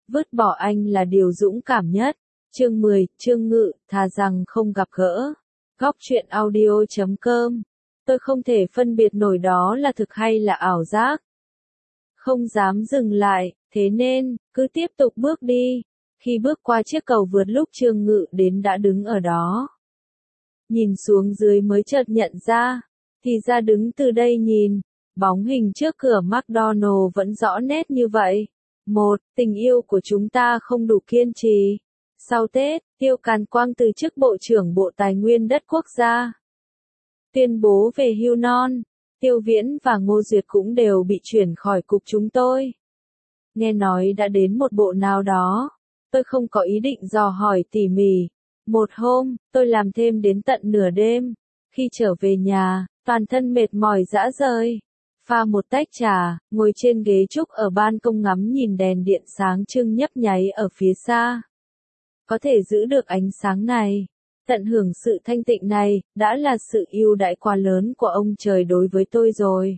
Vứt bỏ anh là điều dũng cảm nhất. Chương 10, Trương Ngự, thà rằng không gặp gỡ. Góc truyện audio.com. Tôi không thể phân biệt nổi đó là thực hay là ảo giác. Không dám dừng lại, thế nên, cứ tiếp tục bước đi. Khi bước qua chiếc cầu vượt lúc Trương Ngự đến đã đứng ở đó. Nhìn xuống dưới mới chợt nhận ra, thì ra đứng từ đây nhìn, bóng hình trước cửa McDonald vẫn rõ nét như vậy. Tình yêu của chúng ta không đủ kiên trì. Sau Tết, Tiêu Càn Quang từ chức Bộ trưởng Bộ Tài nguyên Đất Quốc gia. Tuyên bố về hưu non, Tiêu Viễn và Ngô Duyệt cũng đều bị chuyển khỏi cục chúng tôi. Nghe nói đã đến một bộ nào đó, tôi không có ý định dò hỏi tỉ mỉ. Một hôm, tôi làm thêm đến tận nửa đêm. Khi trở về nhà, toàn thân mệt mỏi rã rời. Pha một tách trà, ngồi trên ghế trúc ở ban công ngắm nhìn đèn điện sáng trưng nhấp nháy ở phía xa. Có thể giữ được ánh sáng này, tận hưởng sự thanh tịnh này, đã là sự ưu đãi quá lớn của ông trời đối với tôi rồi.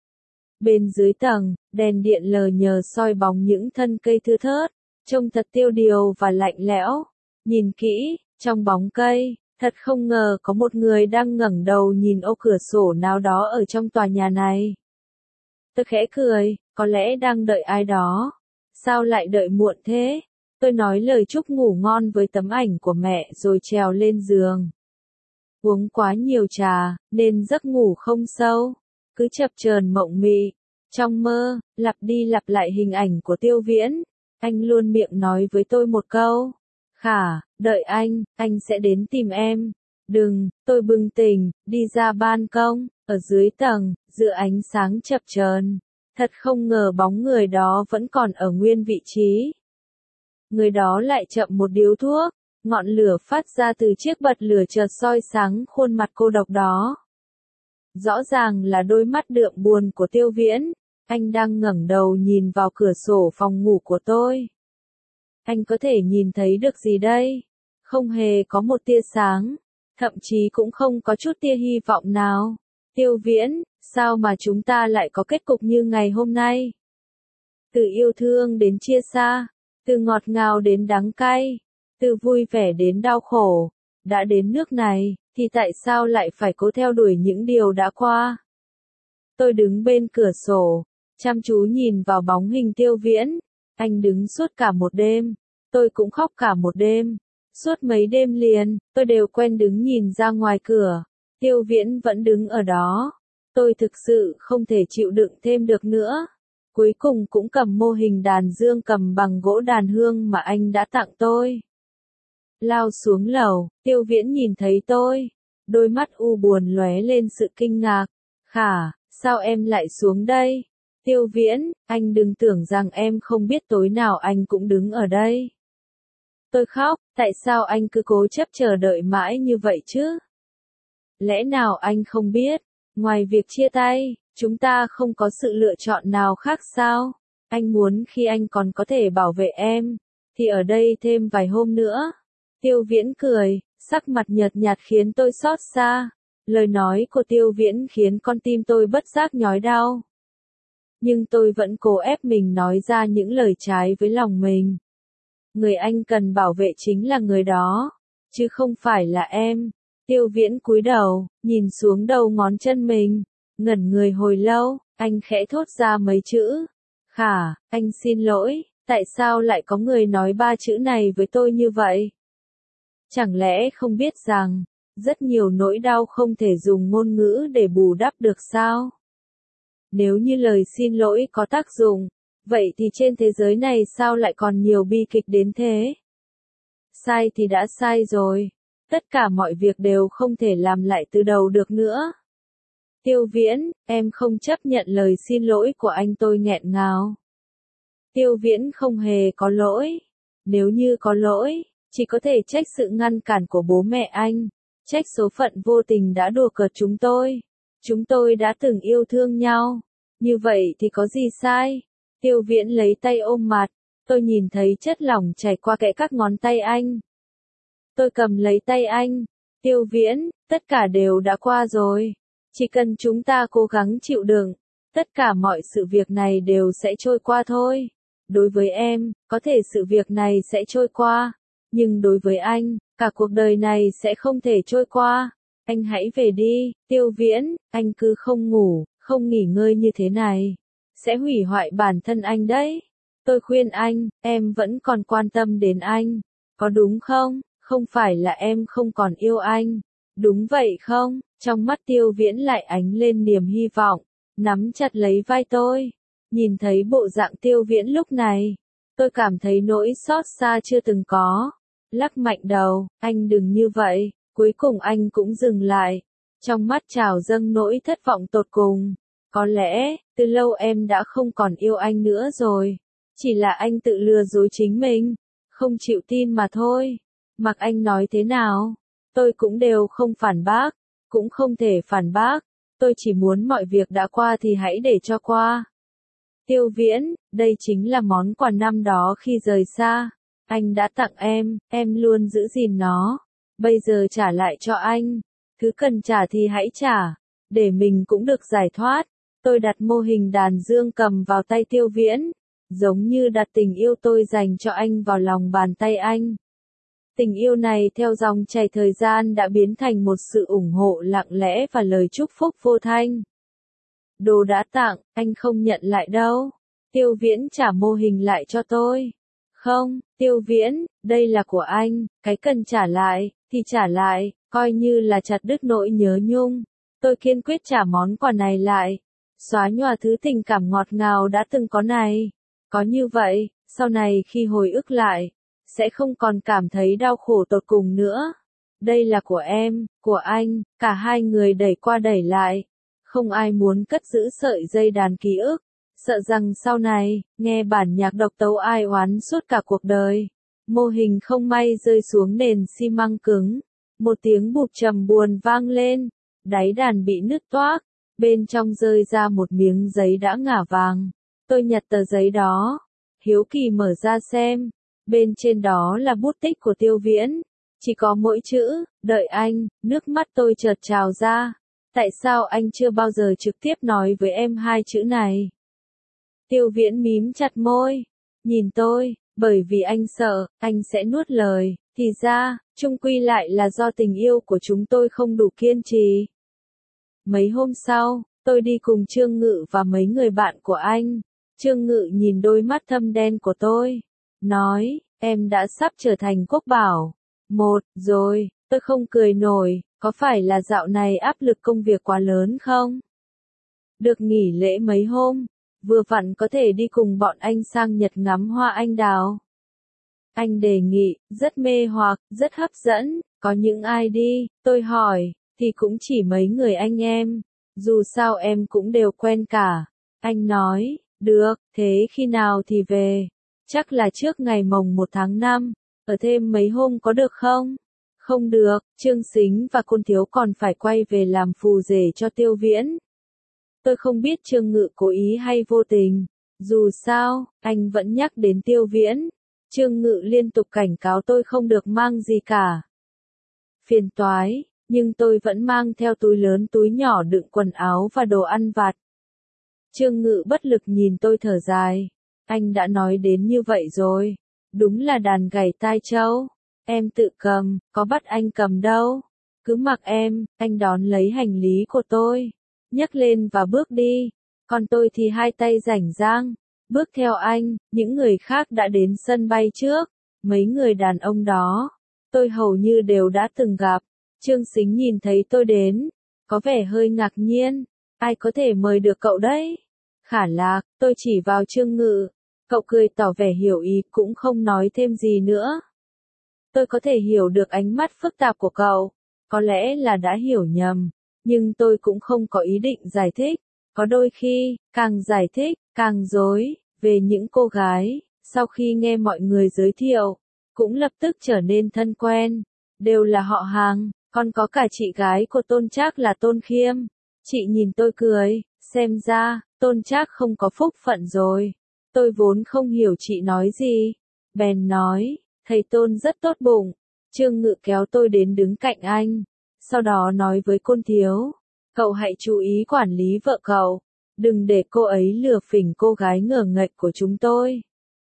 Bên dưới tầng, đèn điện lờ nhờ soi bóng những thân cây thưa thớt, trông thật tiêu điều và lạnh lẽo. Nhìn kỹ, trong bóng cây, thật không ngờ có một người đang ngẩng đầu nhìn ô cửa sổ nào đó ở trong tòa nhà này. Tôi khẽ cười, có lẽ đang đợi ai đó. Sao lại đợi muộn thế? Tôi nói lời chúc ngủ ngon với tấm ảnh của mẹ rồi trèo lên giường. Uống quá nhiều trà, nên giấc ngủ không sâu. Cứ chập chờn mộng mị. Trong mơ, lặp đi lặp lại hình ảnh của Tiêu Viễn. Anh luôn miệng nói với tôi một câu. Khả, đợi anh sẽ đến tìm em. Đừng, tôi bừng tỉnh, đi ra ban công, ở dưới tầng, giữa ánh sáng chập chờn. Thật không ngờ bóng người đó vẫn còn ở nguyên vị trí. Người đó lại chậm một điếu thuốc, ngọn lửa phát ra từ chiếc bật lửa chợt soi sáng khuôn mặt cô độc đó. Rõ ràng là đôi mắt đượm buồn của Tiêu Viễn, anh đang ngẩng đầu nhìn vào cửa sổ phòng ngủ của tôi. Anh có thể nhìn thấy được gì đây? Không hề có một tia sáng, thậm chí cũng không có chút tia hy vọng nào. Tiêu Viễn, sao mà chúng ta lại có kết cục như ngày hôm nay? Từ yêu thương đến chia xa, từ ngọt ngào đến đắng cay, từ vui vẻ đến đau khổ, đã đến nước này, thì tại sao lại phải cố theo đuổi những điều đã qua? Tôi đứng bên cửa sổ, chăm chú nhìn vào bóng hình Tiêu Viễn. Anh đứng suốt cả một đêm, tôi cũng khóc cả một đêm. Suốt mấy đêm liền, tôi đều quen đứng nhìn ra ngoài cửa. Tiêu Viễn vẫn đứng ở đó. Tôi thực sự không thể chịu đựng thêm được nữa. Cuối cùng cũng cầm mô hình đàn dương cầm bằng gỗ đàn hương mà anh đã tặng tôi. Lao xuống lầu, Tiêu Viễn nhìn thấy tôi. Đôi mắt u buồn lóe lên sự kinh ngạc. Khả, sao em lại xuống đây? Tiêu Viễn, anh đừng tưởng rằng em không biết tối nào anh cũng đứng ở đây. Tôi khóc, tại sao anh cứ cố chấp chờ đợi mãi như vậy chứ? Lẽ nào anh không biết, ngoài việc chia tay, chúng ta không có sự lựa chọn nào khác sao? Anh muốn khi anh còn có thể bảo vệ em, thì ở đây thêm vài hôm nữa. Tiêu Viễn cười, sắc mặt nhợt nhạt khiến tôi xót xa. Lời nói của Tiêu Viễn khiến con tim tôi bất giác nhói đau. Nhưng tôi vẫn cố ép mình nói ra những lời trái với lòng mình. Người anh cần bảo vệ chính là người đó, chứ không phải là em. Tiêu Viễn cúi đầu, nhìn xuống đầu ngón chân mình, ngẩn người hồi lâu, anh khẽ thốt ra mấy chữ. Khả, anh xin lỗi, tại sao lại có người nói ba chữ này với tôi như vậy? Chẳng lẽ không biết rằng, rất nhiều nỗi đau không thể dùng ngôn ngữ để bù đắp được sao? Nếu như lời xin lỗi có tác dụng, vậy thì trên thế giới này sao lại còn nhiều bi kịch đến thế? Sai thì đã sai rồi. Tất cả mọi việc đều không thể làm lại từ đầu được nữa. Tiêu Viễn, em không chấp nhận lời xin lỗi của anh, tôi nghẹn ngào. Tiêu Viễn không hề có lỗi. Nếu như có lỗi, chỉ có thể trách sự ngăn cản của bố mẹ anh. Trách số phận vô tình đã đùa cợt chúng tôi. Chúng tôi đã từng yêu thương nhau. Như vậy thì có gì sai? Tiêu Viễn lấy tay ôm mặt. Tôi nhìn thấy chất lỏng chảy qua kẽ các ngón tay anh. Tôi cầm lấy tay anh. Tiêu Viễn, tất cả đều đã qua rồi. Chỉ cần chúng ta cố gắng chịu đựng, tất cả mọi sự việc này đều sẽ trôi qua thôi. Đối với em, có thể sự việc này sẽ trôi qua. Nhưng đối với anh, cả cuộc đời này sẽ không thể trôi qua. Anh hãy về đi, Tiêu Viễn, anh cứ không ngủ, không nghỉ ngơi như thế này. Sẽ hủy hoại bản thân anh đấy. Tôi khuyên anh, em vẫn còn quan tâm đến anh. Có đúng không? Không phải là em không còn yêu anh. Đúng vậy không? Trong mắt Tiêu Viễn lại ánh lên niềm hy vọng, nắm chặt lấy vai tôi. Nhìn thấy bộ dạng Tiêu Viễn lúc này, tôi cảm thấy nỗi xót xa chưa từng có. Lắc mạnh đầu, anh đừng như vậy. Cuối cùng anh cũng dừng lại. Trong mắt trào dâng nỗi thất vọng tột cùng. Có lẽ, từ lâu em đã không còn yêu anh nữa rồi. Chỉ là anh tự lừa dối chính mình. Không chịu tin mà thôi. Mặc anh nói thế nào, tôi cũng đều không phản bác. Cũng không thể phản bác. Tôi chỉ muốn mọi việc đã qua thì hãy để cho qua. Tiêu Viễn, đây chính là món quà năm đó khi rời xa. Anh đã tặng em luôn giữ gìn nó. Bây giờ trả lại cho anh. Thứ cần trả thì hãy trả. Để mình cũng được giải thoát. Tôi đặt mô hình đàn dương cầm vào tay Tiêu Viễn. Giống như đặt tình yêu tôi dành cho anh vào lòng bàn tay anh. Tình yêu này theo dòng chảy thời gian đã biến thành một sự ủng hộ lặng lẽ và lời chúc phúc vô thanh. Đồ đã tặng, anh không nhận lại đâu. Tiêu Viễn trả mô hình lại cho tôi. Không, Tiêu Viễn, đây là của anh, cái cần trả lại, thì trả lại, coi như là chặt đứt nỗi nhớ nhung. Tôi kiên quyết trả món quà này lại. Xóa nhòa thứ tình cảm ngọt ngào đã từng có này. Có như vậy, sau này khi hồi ức lại, sẽ không còn cảm thấy đau khổ tột cùng nữa. Đây là của em, của anh, cả hai người đẩy qua đẩy lại. Không ai muốn cất giữ sợi dây đàn ký ức. Sợ rằng sau này, nghe bản nhạc độc tấu ai oán suốt cả cuộc đời. Mô hình không may rơi xuống nền xi măng cứng. Một tiếng bụp trầm buồn vang lên. Đáy đàn bị nứt toác. Bên trong rơi ra một miếng giấy đã ngả vàng. Tôi nhặt tờ giấy đó. Hiếu kỳ mở ra xem. Bên trên đó là bút tích của Tiêu Viễn. Chỉ có mỗi chữ, đợi anh, nước mắt tôi chợt trào ra. Tại sao anh chưa bao giờ trực tiếp nói với em hai chữ này? Tiêu Viễn mím chặt môi. Nhìn tôi, bởi vì anh sợ, anh sẽ nuốt lời. Thì ra, chung quy lại là do tình yêu của chúng tôi không đủ kiên trì. Mấy hôm sau, tôi đi cùng Trương Ngự và mấy người bạn của anh. Trương Ngự nhìn đôi mắt thâm đen của tôi. Nói, em đã sắp trở thành quốc bảo. Một, rồi, tôi không cười nổi, có phải là dạo này áp lực công việc quá lớn không? Được nghỉ lễ mấy hôm, vừa vặn có thể đi cùng bọn anh sang Nhật ngắm hoa anh đào. Anh đề nghị, rất mê hoặc, rất hấp dẫn, có những ai đi, tôi hỏi, thì cũng chỉ mấy người anh em, dù sao em cũng đều quen cả. Anh nói, được, thế khi nào thì về? Chắc là trước ngày mồng 1 tháng 5, ở thêm mấy hôm có được không? Không được, Trương Sính và Côn Thiếu còn phải quay về làm phù rể cho Tiêu Viễn. Tôi không biết Trương Ngự cố ý hay vô tình. Dù sao, anh vẫn nhắc đến Tiêu Viễn. Trương Ngự liên tục cảnh cáo tôi không được mang gì cả. Phiền toái, nhưng tôi vẫn mang theo túi lớn túi nhỏ đựng quần áo và đồ ăn vặt. Trương Ngự bất lực nhìn tôi thở dài. Anh đã nói đến như vậy rồi. Đúng là đàn gảy tai trâu. Em tự cầm, có bắt anh cầm đâu. Cứ mặc em, anh đón lấy hành lý của tôi. Nhấc lên và bước đi. Còn tôi thì hai tay rảnh rang. Bước theo anh, những người khác đã đến sân bay trước. Mấy người đàn ông đó, tôi hầu như đều đã từng gặp. Trương Sính nhìn thấy tôi đến, có vẻ hơi ngạc nhiên. Ai có thể mời được cậu đấy? Khả Lạc, tôi chỉ vào Trương Ngự. Cậu cười tỏ vẻ hiểu ý cũng không nói thêm gì nữa. Tôi có thể hiểu được ánh mắt phức tạp của cậu. Có lẽ là đã hiểu nhầm. Nhưng tôi cũng không có ý định giải thích. Có đôi khi, càng giải thích, càng rối. Về những cô gái, sau khi nghe mọi người giới thiệu, cũng lập tức trở nên thân quen. Đều là họ hàng, còn có cả chị gái của Tôn Trác là Tôn Khiêm. Chị nhìn tôi cười, xem ra, Tôn Trác không có phúc phận rồi. Tôi vốn không hiểu chị nói gì. Bèn nói, thầy Tôn rất tốt bụng. Trương Ngự kéo tôi đến đứng cạnh anh. Sau đó nói với Côn Thiếu, cậu hãy chú ý quản lý vợ cậu. Đừng để cô ấy lừa phỉnh cô gái ngờ nghệch của chúng tôi.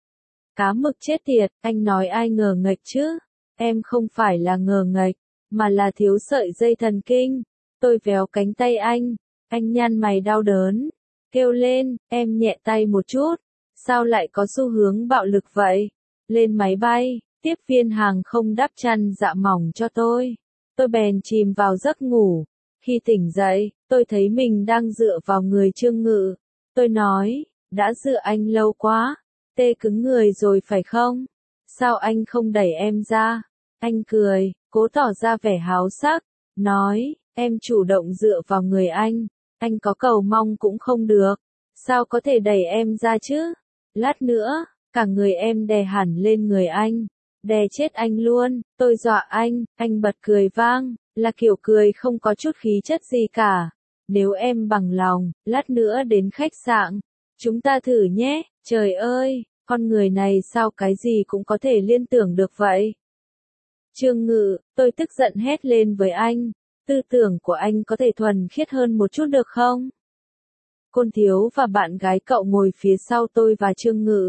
Cá mực chết tiệt, anh nói ai ngờ nghệch chứ? Em không phải là ngờ nghệch, mà là thiếu sợi dây thần kinh. Tôi véo cánh tay anh nhăn mày đau đớn, kêu lên, em nhẹ tay một chút. Sao lại có xu hướng bạo lực vậy? Lên máy bay, tiếp viên hàng không đắp chăn dạ mỏng cho tôi. Tôi bèn chìm vào giấc ngủ. Khi tỉnh dậy, tôi thấy mình đang dựa vào người Trương Ngự. Tôi nói, đã dựa anh lâu quá, tê cứng người rồi phải không? Sao anh không đẩy em ra? Anh cười, cố tỏ ra vẻ háo sắc, nói, em chủ động dựa vào người anh có cầu mong cũng không được. Sao có thể đẩy em ra chứ? Lát nữa, cả người em đè hẳn lên người anh, đè chết anh luôn. Tôi dọa anh bật cười vang, là kiểu cười không có chút khí chất gì cả. Nếu em bằng lòng, lát nữa đến khách sạn, chúng ta thử nhé. Trời ơi, con người này sao cái gì cũng có thể liên tưởng được vậy? Trương Ngự, tôi tức giận hét lên với anh, tư tưởng của anh có thể thuần khiết hơn một chút được không? Côn Thiếu và bạn gái cậu ngồi phía sau tôi và Trương Ngự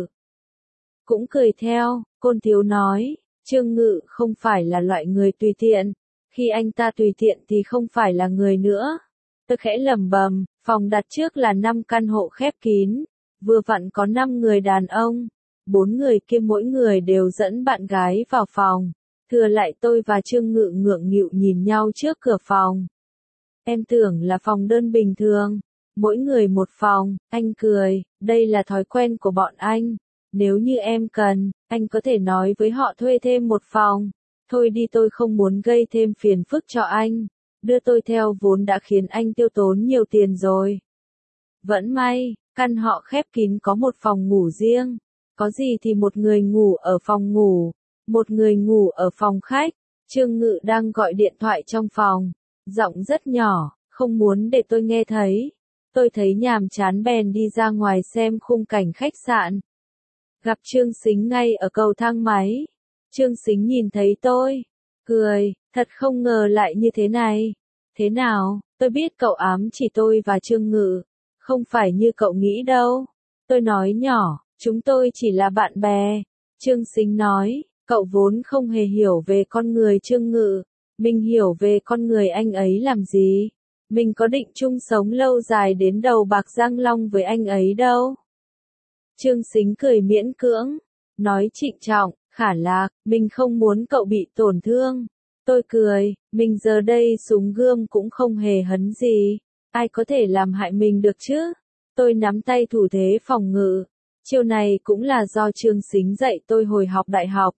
cũng cười theo. Côn Thiếu nói, Trương Ngự không phải là loại người tùy tiện, khi anh ta tùy tiện thì không phải là người nữa. Tôi khẽ lẩm bẩm, phòng đặt trước là 5 căn hộ khép kín, vừa vặn có 5 người đàn ông, 4 người kia mỗi người đều dẫn bạn gái vào phòng, thừa lại tôi và Trương Ngự ngượng nghịu nhìn nhau trước cửa phòng. Em tưởng là phòng đơn bình thường, mỗi người một phòng. Anh cười, đây là thói quen của bọn anh. Nếu như em cần, anh có thể nói với họ thuê thêm một phòng. Thôi đi, tôi không muốn gây thêm phiền phức cho anh. Đưa tôi theo vốn đã khiến anh tiêu tốn nhiều tiền rồi. Vẫn may, căn họ khép kín có một phòng ngủ riêng. Có gì thì một người ngủ ở phòng ngủ, một người ngủ ở phòng khách. Trương Ngự đang gọi điện thoại trong phòng, giọng rất nhỏ, không muốn để tôi nghe thấy. Tôi thấy nhàm chán bèn đi ra ngoài xem khung cảnh khách sạn. Gặp Trương Sính ngay ở cầu thang máy. Trương Sính nhìn thấy tôi, cười, thật không ngờ lại như thế này. Thế nào, tôi biết cậu ám chỉ tôi và Trương Ngự, không phải như cậu nghĩ đâu. Tôi nói nhỏ, chúng tôi chỉ là bạn bè. Trương Sính nói, cậu vốn không hề hiểu về con người Trương Ngự, mình hiểu về con người anh ấy làm gì. Mình có định chung sống lâu dài đến đầu bạc răng long với anh ấy đâu. Trương Sính cười miễn cưỡng, nói trịnh trọng, Khả Lạc, mình không muốn cậu bị tổn thương. Tôi cười, mình giờ đây súng gươm cũng không hề hấn gì, ai có thể làm hại mình được chứ. Tôi nắm tay thủ thế phòng ngự, chiêu này cũng là do Trương Sính dạy tôi hồi học đại học.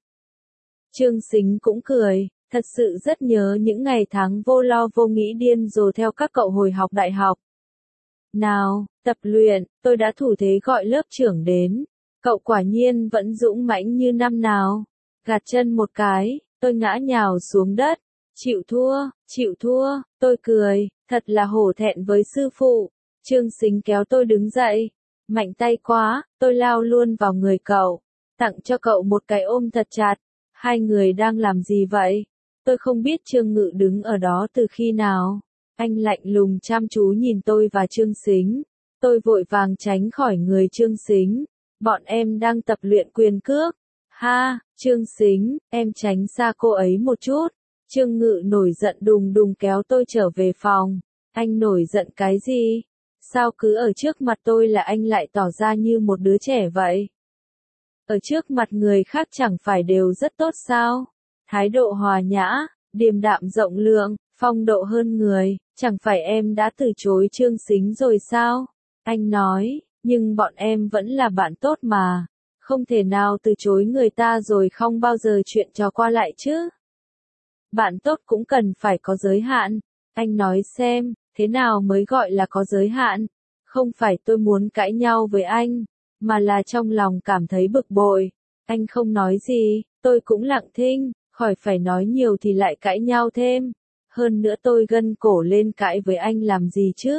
Trương Sính cũng cười, thật sự rất nhớ những ngày tháng vô lo vô nghĩ điên rồ theo các cậu hồi học đại học. Nào, tập luyện, tôi đã thủ thế gọi lớp trưởng đến. Cậu quả nhiên vẫn dũng mãnh như năm nào. Gạt chân một cái, tôi ngã nhào xuống đất. Chịu thua, tôi cười, thật là hổ thẹn với sư phụ. Trương Sính kéo tôi đứng dậy. Mạnh tay quá, tôi lao luôn vào người cậu. Tặng cho cậu một cái ôm thật chặt. Hai người đang làm gì vậy? Tôi không biết Trương Ngự đứng ở đó từ khi nào. Anh lạnh lùng chăm chú nhìn tôi và Trương Sính. Tôi vội vàng tránh khỏi người Trương Sính. Bọn em đang tập luyện quyền cước. Ha, Trương Sính, em tránh xa cô ấy một chút. Trương Ngự nổi giận đùng đùng kéo tôi trở về phòng. Anh nổi giận cái gì? Sao cứ ở trước mặt tôi là anh lại tỏ ra như một đứa trẻ vậy? Ở trước mặt người khác chẳng phải đều rất tốt sao? Thái độ hòa nhã, điềm đạm rộng lượng, phong độ hơn người, chẳng phải em đã từ chối Trương Sính rồi sao? Anh nói, nhưng bọn em vẫn là bạn tốt mà, không thể nào từ chối người ta rồi không bao giờ chuyện trò qua lại chứ. Bạn tốt cũng cần phải có giới hạn. Anh nói xem, thế nào mới gọi là có giới hạn? Không phải tôi muốn cãi nhau với anh, mà là trong lòng cảm thấy bực bội. Anh không nói gì, tôi cũng lặng thinh, khỏi phải nói nhiều thì lại cãi nhau thêm. Hơn nữa tôi gân cổ lên cãi với anh làm gì chứ?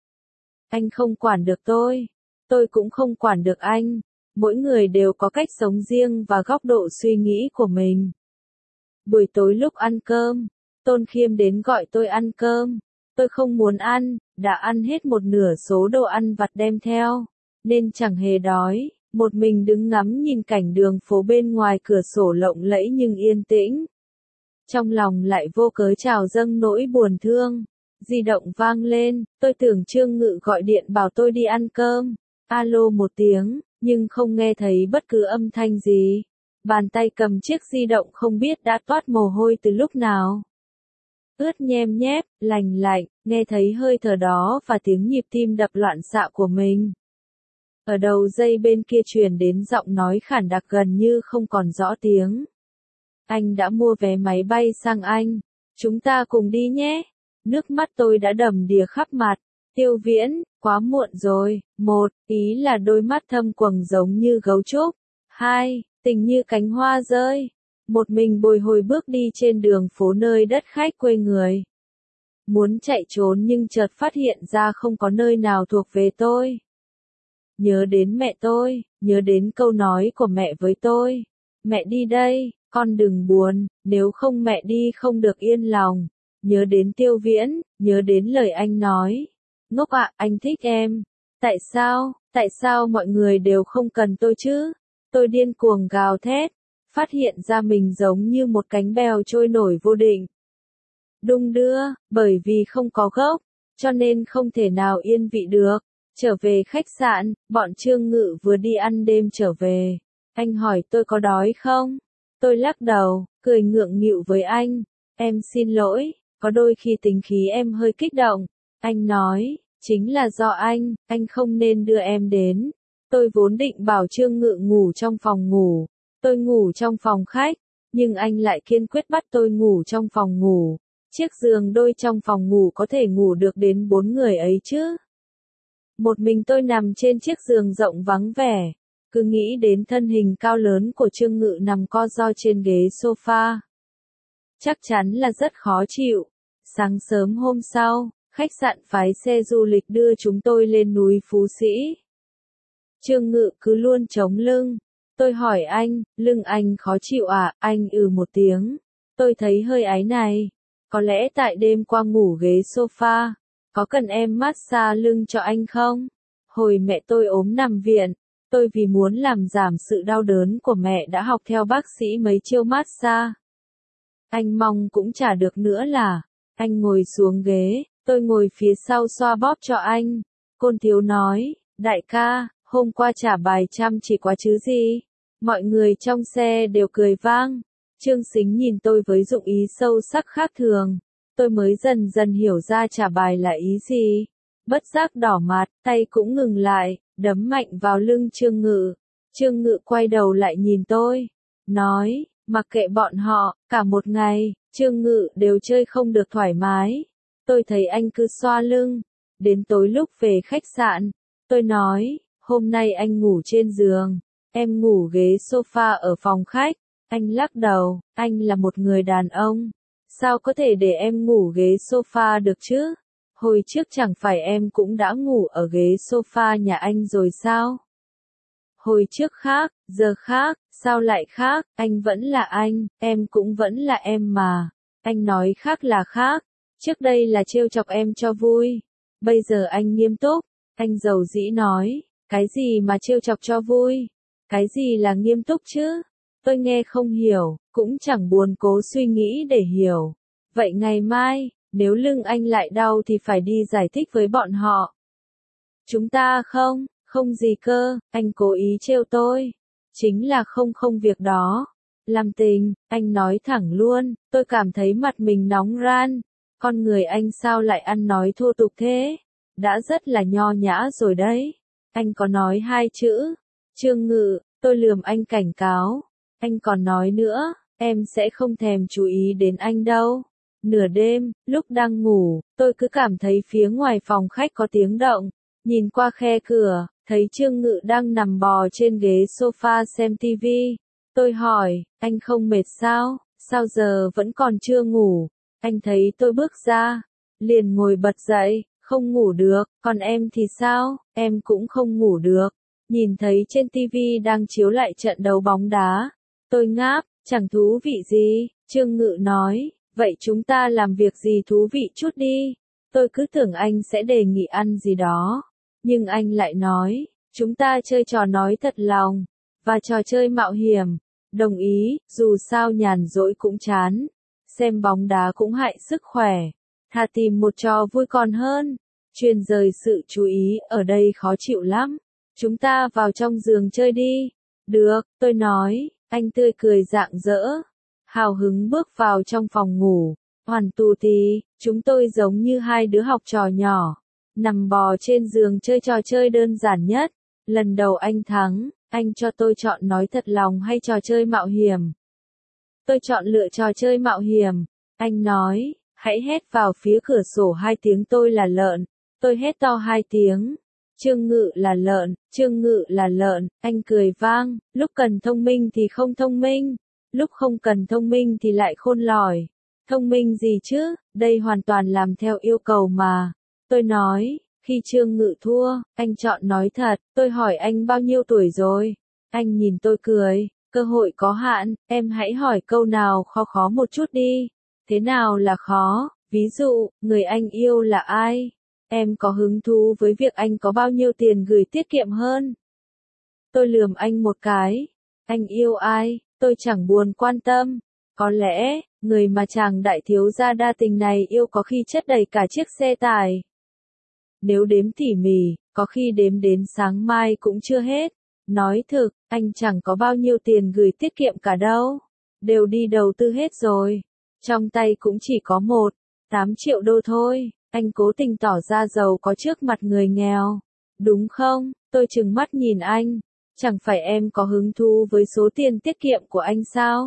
Anh không quản được tôi cũng không quản được anh. Mỗi người đều có cách sống riêng và góc độ suy nghĩ của mình. Buổi tối lúc ăn cơm, Tôn Khiêm đến gọi tôi ăn cơm. Tôi không muốn ăn, đã ăn hết một nửa số đồ ăn vặt đem theo, nên chẳng hề đói. Một mình đứng ngắm nhìn cảnh đường phố bên ngoài cửa sổ lộng lẫy nhưng yên tĩnh. Trong lòng lại vô cớ trào dâng nỗi buồn thương. Di động vang lên, tôi tưởng Trương Ngự gọi điện bảo tôi đi ăn cơm. Alo một tiếng, nhưng không nghe thấy bất cứ âm thanh gì. Bàn tay cầm chiếc di động không biết đã toát mồ hôi từ lúc nào. Ướt nhem nhép, lành lạnh, nghe thấy hơi thở đó và tiếng nhịp tim đập loạn xạ của mình. Ở đầu dây bên kia truyền đến giọng nói khản đặc gần như không còn rõ tiếng. Anh đã mua vé máy bay sang Anh. Chúng ta cùng đi nhé. Nước mắt tôi đã đầm đìa khắp mặt. Tiêu Viễn, quá muộn rồi. 1. Ý là đôi mắt thâm quầng giống như gấu trúc. 2. Tình như cánh hoa rơi. Một mình bồi hồi bước đi trên đường phố nơi đất khách quê người. Muốn chạy trốn nhưng chợt phát hiện ra không có nơi nào thuộc về tôi. Nhớ đến mẹ tôi, nhớ đến câu nói của mẹ với tôi. Mẹ đi đây, con đừng buồn, nếu không mẹ đi không được yên lòng. Nhớ đến Tiêu Viễn, nhớ đến lời anh nói. Ngốc ạ, anh thích em. Tại sao mọi người đều không cần tôi chứ? Tôi điên cuồng gào thét, phát hiện ra mình giống như một cánh bèo trôi nổi vô định. Đung đưa, bởi vì không có gốc, cho nên không thể nào yên vị được. Trở về khách sạn, bọn Trương Ngự vừa đi ăn đêm trở về. Anh hỏi tôi có đói không? Tôi lắc đầu, cười ngượng nghịu với anh. Em xin lỗi, có đôi khi tính khí em hơi kích động. Anh nói, chính là do anh không nên đưa em đến. Tôi vốn định bảo Trương Ngự ngủ trong phòng ngủ. Tôi ngủ trong phòng khách, nhưng anh lại kiên quyết bắt tôi ngủ trong phòng ngủ. Chiếc giường đôi trong phòng ngủ có thể ngủ được đến 4 người ấy chứ. Một mình tôi nằm trên chiếc giường rộng vắng vẻ, cứ nghĩ đến thân hình cao lớn của Trương Ngự nằm co ro trên ghế sofa. Chắc chắn là rất khó chịu. Sáng sớm hôm sau, khách sạn phái xe du lịch đưa chúng tôi lên núi Phú Sĩ. Trương Ngự cứ luôn chống lưng. Tôi hỏi anh, lưng anh khó chịu à? Anh một tiếng. Tôi thấy hơi áy này. Có lẽ tại đêm qua ngủ ghế sofa. Có cần em massage lưng cho anh không? Hồi mẹ tôi ốm nằm viện, tôi vì muốn làm giảm sự đau đớn của mẹ đã học theo bác sĩ mấy chiêu massage. Anh mong cũng chả được nữa là. Anh ngồi xuống ghế, tôi ngồi phía sau xoa bóp cho anh. Côn Thiếu nói, đại ca, hôm qua trả bài chăm chỉ quá chứ gì. Mọi người trong xe đều cười vang. Trương Sính nhìn tôi với dụng ý sâu sắc khác thường. Tôi mới dần dần hiểu ra trả bài là ý gì. Bất giác đỏ mặt, tay cũng ngừng lại, đấm mạnh vào lưng Trương Ngự. Trương Ngự quay đầu lại nhìn tôi. Nói, mặc kệ bọn họ, cả một ngày, Trương Ngự đều chơi không được thoải mái. Tôi thấy anh cứ xoa lưng. Đến tối lúc về khách sạn, tôi nói, hôm nay anh ngủ trên giường, em ngủ ghế sofa ở phòng khách. Anh lắc đầu, anh là một người đàn ông. Sao có thể để em ngủ ghế sofa được chứ? Hồi trước chẳng phải em cũng đã ngủ ở ghế sofa nhà anh rồi sao? Hồi trước khác, giờ khác, sao lại khác? Anh vẫn là anh, em cũng vẫn là em mà. Anh nói khác là khác. Trước đây là trêu chọc em cho vui. Bây giờ anh nghiêm túc. Anh dầu dĩ nói, cái gì mà trêu chọc cho vui? Cái gì là nghiêm túc chứ? Tôi nghe không hiểu, cũng chẳng buồn cố suy nghĩ để hiểu. Vậy ngày mai, nếu lưng anh lại đau thì phải đi giải thích với bọn họ. Chúng ta không gì cơ, anh cố ý trêu tôi. Chính là không việc đó. Làm tình, anh nói thẳng luôn, tôi cảm thấy mặt mình nóng ran. Con người anh sao lại ăn nói thô tục thế? Đã rất là nho nhã rồi đấy. Anh có nói 2 chữ. Trương Ngự, tôi lườm anh cảnh cáo. Anh còn nói nữa, em sẽ không thèm chú ý đến anh đâu. Nửa đêm, lúc đang ngủ, tôi cứ cảm thấy phía ngoài phòng khách có tiếng động. Nhìn qua khe cửa, thấy Trương Ngự đang nằm bò trên ghế sofa xem tivi. Tôi hỏi, anh không mệt sao? Sao giờ vẫn còn chưa ngủ? Anh thấy tôi bước ra, liền ngồi bật dậy, không ngủ được, còn em thì sao? Em cũng không ngủ được. Nhìn thấy trên tivi đang chiếu lại trận đấu bóng đá. Tôi ngáp, chẳng thú vị gì. Trương Ngự nói, vậy chúng ta làm việc gì thú vị chút đi. Tôi cứ tưởng anh sẽ đề nghị ăn gì đó. Nhưng anh lại nói, Chúng ta chơi trò nói thật lòng, và trò chơi mạo hiểm. Đồng ý, dù sao nhàn rỗi cũng chán. Xem bóng đá cũng hại sức khỏe. Thà tìm một trò vui còn hơn. Chuyên rời sự chú ý ở đây khó chịu lắm. Chúng ta vào trong giường chơi đi. Được, tôi nói, anh tươi cười rạng rỡ. Hào hứng bước vào trong phòng ngủ. Hoàn tù tí, chúng tôi giống như hai đứa học trò nhỏ. Nằm bò trên giường chơi trò chơi đơn giản nhất. Lần đầu anh thắng, anh cho tôi chọn nói thật lòng hay trò chơi mạo hiểm. Tôi chọn lựa trò chơi mạo hiểm. Anh nói, hãy hét vào phía cửa sổ 2 tiếng tôi là lợn. Tôi hét to 2 tiếng. Trương Ngự là lợn, Trương Ngự là lợn, anh cười vang, lúc cần thông minh thì không thông minh, lúc không cần thông minh thì lại khôn lỏi. Thông minh gì chứ, đây hoàn toàn làm theo yêu cầu mà. Tôi nói, khi Trương Ngự thua, anh chọn nói thật, tôi hỏi anh bao nhiêu tuổi rồi? Anh nhìn tôi cười, cơ hội có hạn, em hãy hỏi câu nào khó khó một chút đi. Thế nào là khó? Ví dụ, người anh yêu là ai? Em có hứng thú với việc anh có bao nhiêu tiền gửi tiết kiệm hơn? Tôi lườm anh một cái. Anh yêu ai? Tôi chẳng buồn quan tâm. Có lẽ, người mà chàng đại thiếu gia đa tình này yêu có khi chất đầy cả chiếc xe tải. Nếu đếm tỉ mỉ, có khi đếm đến sáng mai cũng chưa hết. Nói thực, anh chẳng có bao nhiêu tiền gửi tiết kiệm cả đâu. Đều đi đầu tư hết rồi. Trong tay cũng chỉ có 8 triệu đô thôi. Anh cố tình tỏ ra giàu có trước mặt người nghèo. Đúng không? Tôi trừng mắt nhìn anh. Chẳng phải em có hứng thú với số tiền tiết kiệm của anh sao?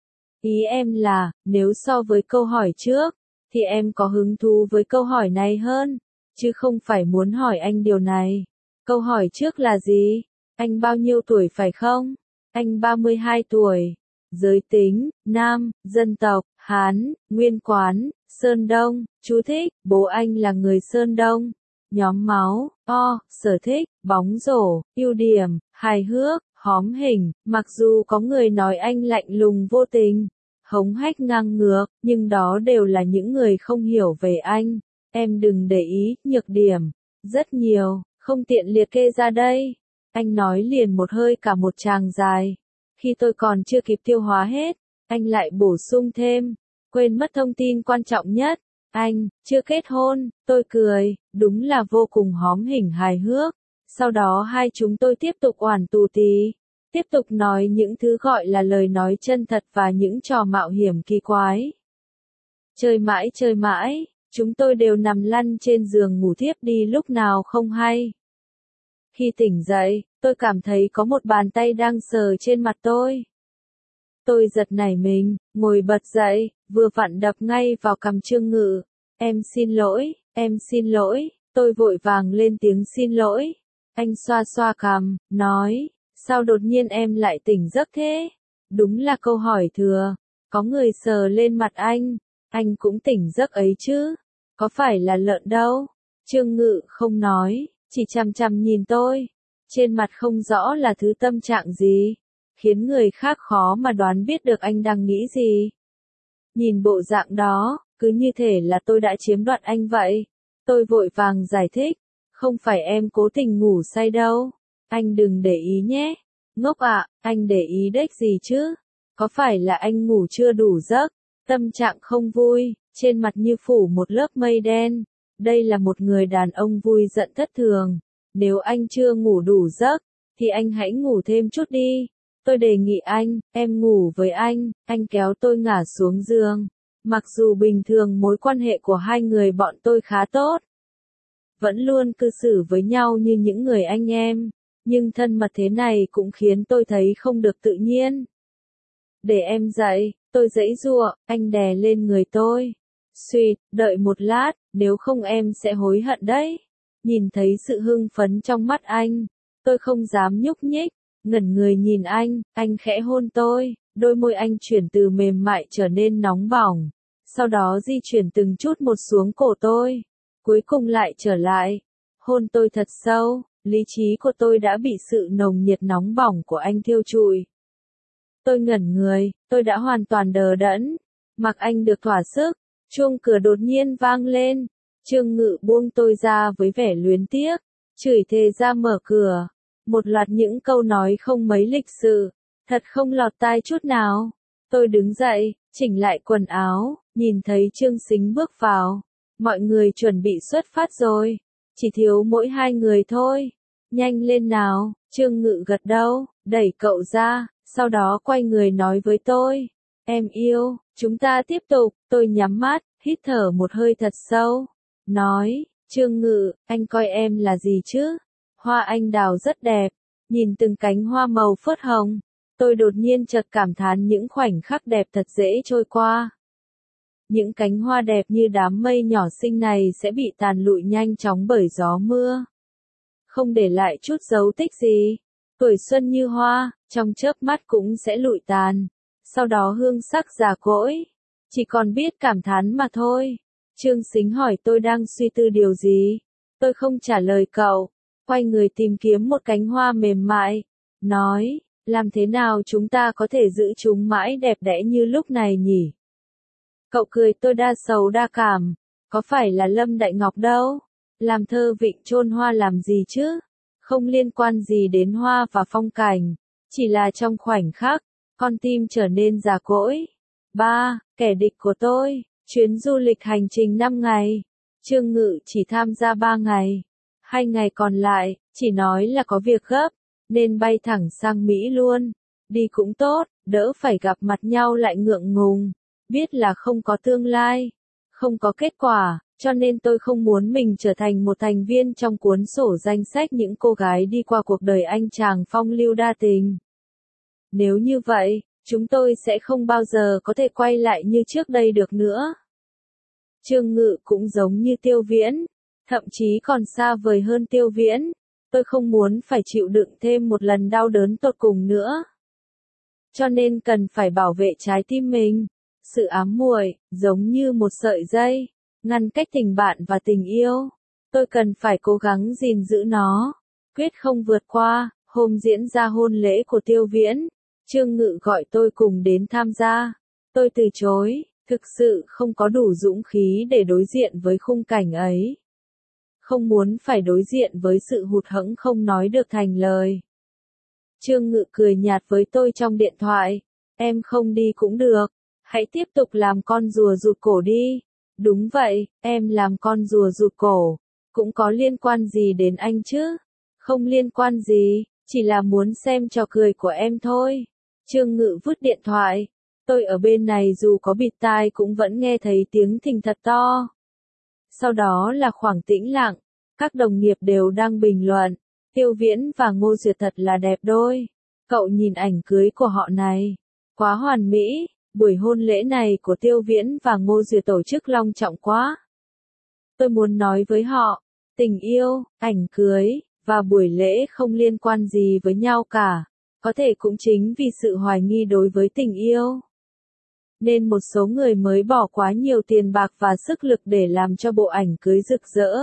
Ý em là, nếu so với câu hỏi trước, thì em có hứng thú với câu hỏi này hơn, chứ không phải muốn hỏi anh điều này. Câu hỏi trước là gì? Anh bao nhiêu tuổi phải không? Anh 32 tuổi. Giới tính, nam, dân tộc, Hán, nguyên quán, Sơn Đông, chú thích, bố anh là người Sơn Đông. Nhóm máu, O, sở thích, bóng rổ, ưu điểm, hài hước, hóm hình, mặc dù có người nói anh lạnh lùng vô tình, hống hách ngang ngược, nhưng đó đều là những người không hiểu về anh. Em đừng để ý, nhược điểm, rất nhiều, không tiện liệt kê ra đây. Anh nói liền một hơi cả một tràng dài. Khi tôi còn chưa kịp tiêu hóa hết, anh lại bổ sung thêm, quên mất thông tin quan trọng nhất. Anh, chưa kết hôn, tôi cười, đúng là vô cùng hóm hình hài hước. Sau đó hai chúng tôi tiếp tục oản tù tí, tiếp tục nói những thứ gọi là lời nói chân thật và những trò mạo hiểm kỳ quái. Chơi mãi, chúng tôi đều nằm lăn trên giường ngủ thiếp đi lúc nào không hay. Khi tỉnh dậy, tôi cảm thấy có một bàn tay đang sờ trên mặt tôi. Tôi giật nảy mình, ngồi bật dậy, vừa vặn đập ngay vào cằm Trương Ngự. Em xin lỗi, tôi vội vàng lên tiếng xin lỗi. Anh xoa xoa cằm, nói, sao đột nhiên em lại tỉnh giấc thế? Đúng là câu hỏi thừa. Có người sờ lên mặt anh cũng tỉnh giấc ấy chứ. Có phải là lợn đâu? Trương Ngự không nói, chỉ chằm chằm nhìn tôi. Trên mặt không rõ là thứ tâm trạng gì, khiến người khác khó mà đoán biết được anh đang nghĩ gì. Nhìn bộ dạng đó, cứ như thể là tôi đã chiếm đoạt anh vậy. Tôi vội vàng giải thích, không phải em cố tình ngủ say đâu. Anh đừng để ý nhé. Ngốc ạ, anh để ý đếch gì chứ? Có phải là anh ngủ chưa đủ giấc? Tâm trạng không vui, trên mặt như phủ một lớp mây đen. Đây là một người đàn ông vui giận thất thường. Nếu anh chưa ngủ đủ giấc, thì anh hãy ngủ thêm chút đi. Tôi đề nghị anh, em ngủ với anh kéo tôi ngả xuống giường. Mặc dù bình thường mối quan hệ của hai người bọn tôi khá tốt, vẫn luôn cư xử với nhau như những người anh em, nhưng thân mật thế này cũng khiến tôi thấy không được tự nhiên. Để em dậy, tôi giãy giụa, anh đè lên người tôi. Suýt, đợi một lát, nếu không em sẽ hối hận đấy. Nhìn thấy sự hưng phấn trong mắt anh, tôi không dám nhúc nhích, ngẩn người nhìn anh khẽ hôn tôi, đôi môi anh chuyển từ mềm mại trở nên nóng bỏng, sau đó di chuyển từng chút một xuống cổ tôi, cuối cùng lại trở lại, hôn tôi thật sâu, lý trí của tôi đã bị sự nồng nhiệt nóng bỏng của anh thiêu trụi. Tôi ngẩn người, tôi đã hoàn toàn đờ đẫn, mặc anh được thỏa sức, chuông cửa đột nhiên vang lên. Trương Ngự buông tôi ra với vẻ luyến tiếc, chửi thề ra mở cửa. Một loạt những câu nói không mấy lịch sự, thật không lọt tai chút nào. Tôi đứng dậy, chỉnh lại quần áo, nhìn thấy Trương Sính bước vào. Mọi người chuẩn bị xuất phát rồi, chỉ thiếu mỗi 2 người thôi. Nhanh lên nào, Trương Ngự gật đầu, đẩy cậu ra, sau đó quay người nói với tôi. Em yêu, chúng ta tiếp tục, tôi nhắm mắt, hít thở một hơi thật sâu. Nói, Trương Ngự, anh coi em là gì chứ? Hoa anh đào rất đẹp, nhìn từng cánh hoa màu phớt hồng. Tôi đột nhiên chợt cảm thán những khoảnh khắc đẹp thật dễ trôi qua. Những cánh hoa đẹp như đám mây nhỏ xinh này sẽ bị tàn lụi nhanh chóng bởi gió mưa. Không để lại chút dấu tích gì. Tuổi xuân như hoa, trong chớp mắt cũng sẽ lụi tàn. Sau đó hương sắc già cỗi. Chỉ còn biết cảm thán mà thôi. Trương Sính hỏi tôi đang suy tư điều gì. Tôi không trả lời cậu. Quay người tìm kiếm một cánh hoa mềm mại. Nói, làm thế nào chúng ta có thể giữ chúng mãi đẹp đẽ như lúc này nhỉ? Cậu cười tôi đa sầu đa cảm. Có phải là Lâm Đại Ngọc đâu? Làm thơ vịnh chôn hoa làm gì chứ? Không liên quan gì đến hoa và phong cảnh. Chỉ là trong khoảnh khắc, con tim trở nên già cỗi. 3. Kẻ địch của tôi. Chuyến du lịch hành trình 5 ngày. Trương Ngự chỉ tham gia 3 ngày. 2 ngày còn lại, chỉ nói là có việc gấp, nên bay thẳng sang Mỹ luôn. Đi cũng tốt, đỡ phải gặp mặt nhau lại ngượng ngùng. Biết là không có tương lai, không có kết quả, cho nên tôi không muốn mình trở thành một thành viên trong cuốn sổ danh sách những cô gái đi qua cuộc đời anh chàng phong lưu đa tình. Nếu như vậy, chúng tôi sẽ không bao giờ có thể quay lại như trước đây được nữa. Trương Ngự cũng giống như Tiêu Viễn, thậm chí còn xa vời hơn Tiêu Viễn. Tôi không muốn phải chịu đựng thêm một lần đau đớn tột cùng nữa. Cho nên cần phải bảo vệ trái tim mình. Sự ám muội, giống như một sợi dây, ngăn cách tình bạn và tình yêu. Tôi cần phải cố gắng gìn giữ nó, quyết không vượt qua. Hôm diễn ra hôn lễ của Tiêu Viễn, Trương Ngự gọi tôi cùng đến tham gia. Tôi từ chối, thực sự không có đủ dũng khí để đối diện với khung cảnh ấy. Không muốn phải đối diện với sự hụt hẫng không nói được thành lời. Trương Ngự cười nhạt với tôi trong điện thoại. Em không đi cũng được. Hãy tiếp tục làm con rùa rụt cổ đi. Đúng vậy, em làm con rùa rụt cổ. Cũng có liên quan gì đến anh chứ? Không liên quan gì, chỉ là muốn xem trò cười của em thôi. Trương Ngự vứt điện thoại. Tôi ở bên này dù có bịt tai cũng vẫn nghe thấy tiếng thình thật to. Sau đó là khoảng tĩnh lặng. Các đồng nghiệp đều đang bình luận. Tiêu Viễn và Ngô Duyệt thật là đẹp đôi. Cậu nhìn ảnh cưới của họ này. Quá hoàn mỹ. Buổi hôn lễ này của Tiêu Viễn và Ngô Duyệt tổ chức long trọng quá. Tôi muốn nói với họ, tình yêu, ảnh cưới, và buổi lễ không liên quan gì với nhau cả. Có thể cũng chính vì sự hoài nghi đối với tình yêu. Nên một số người mới bỏ quá nhiều tiền bạc và sức lực để làm cho bộ ảnh cưới rực rỡ.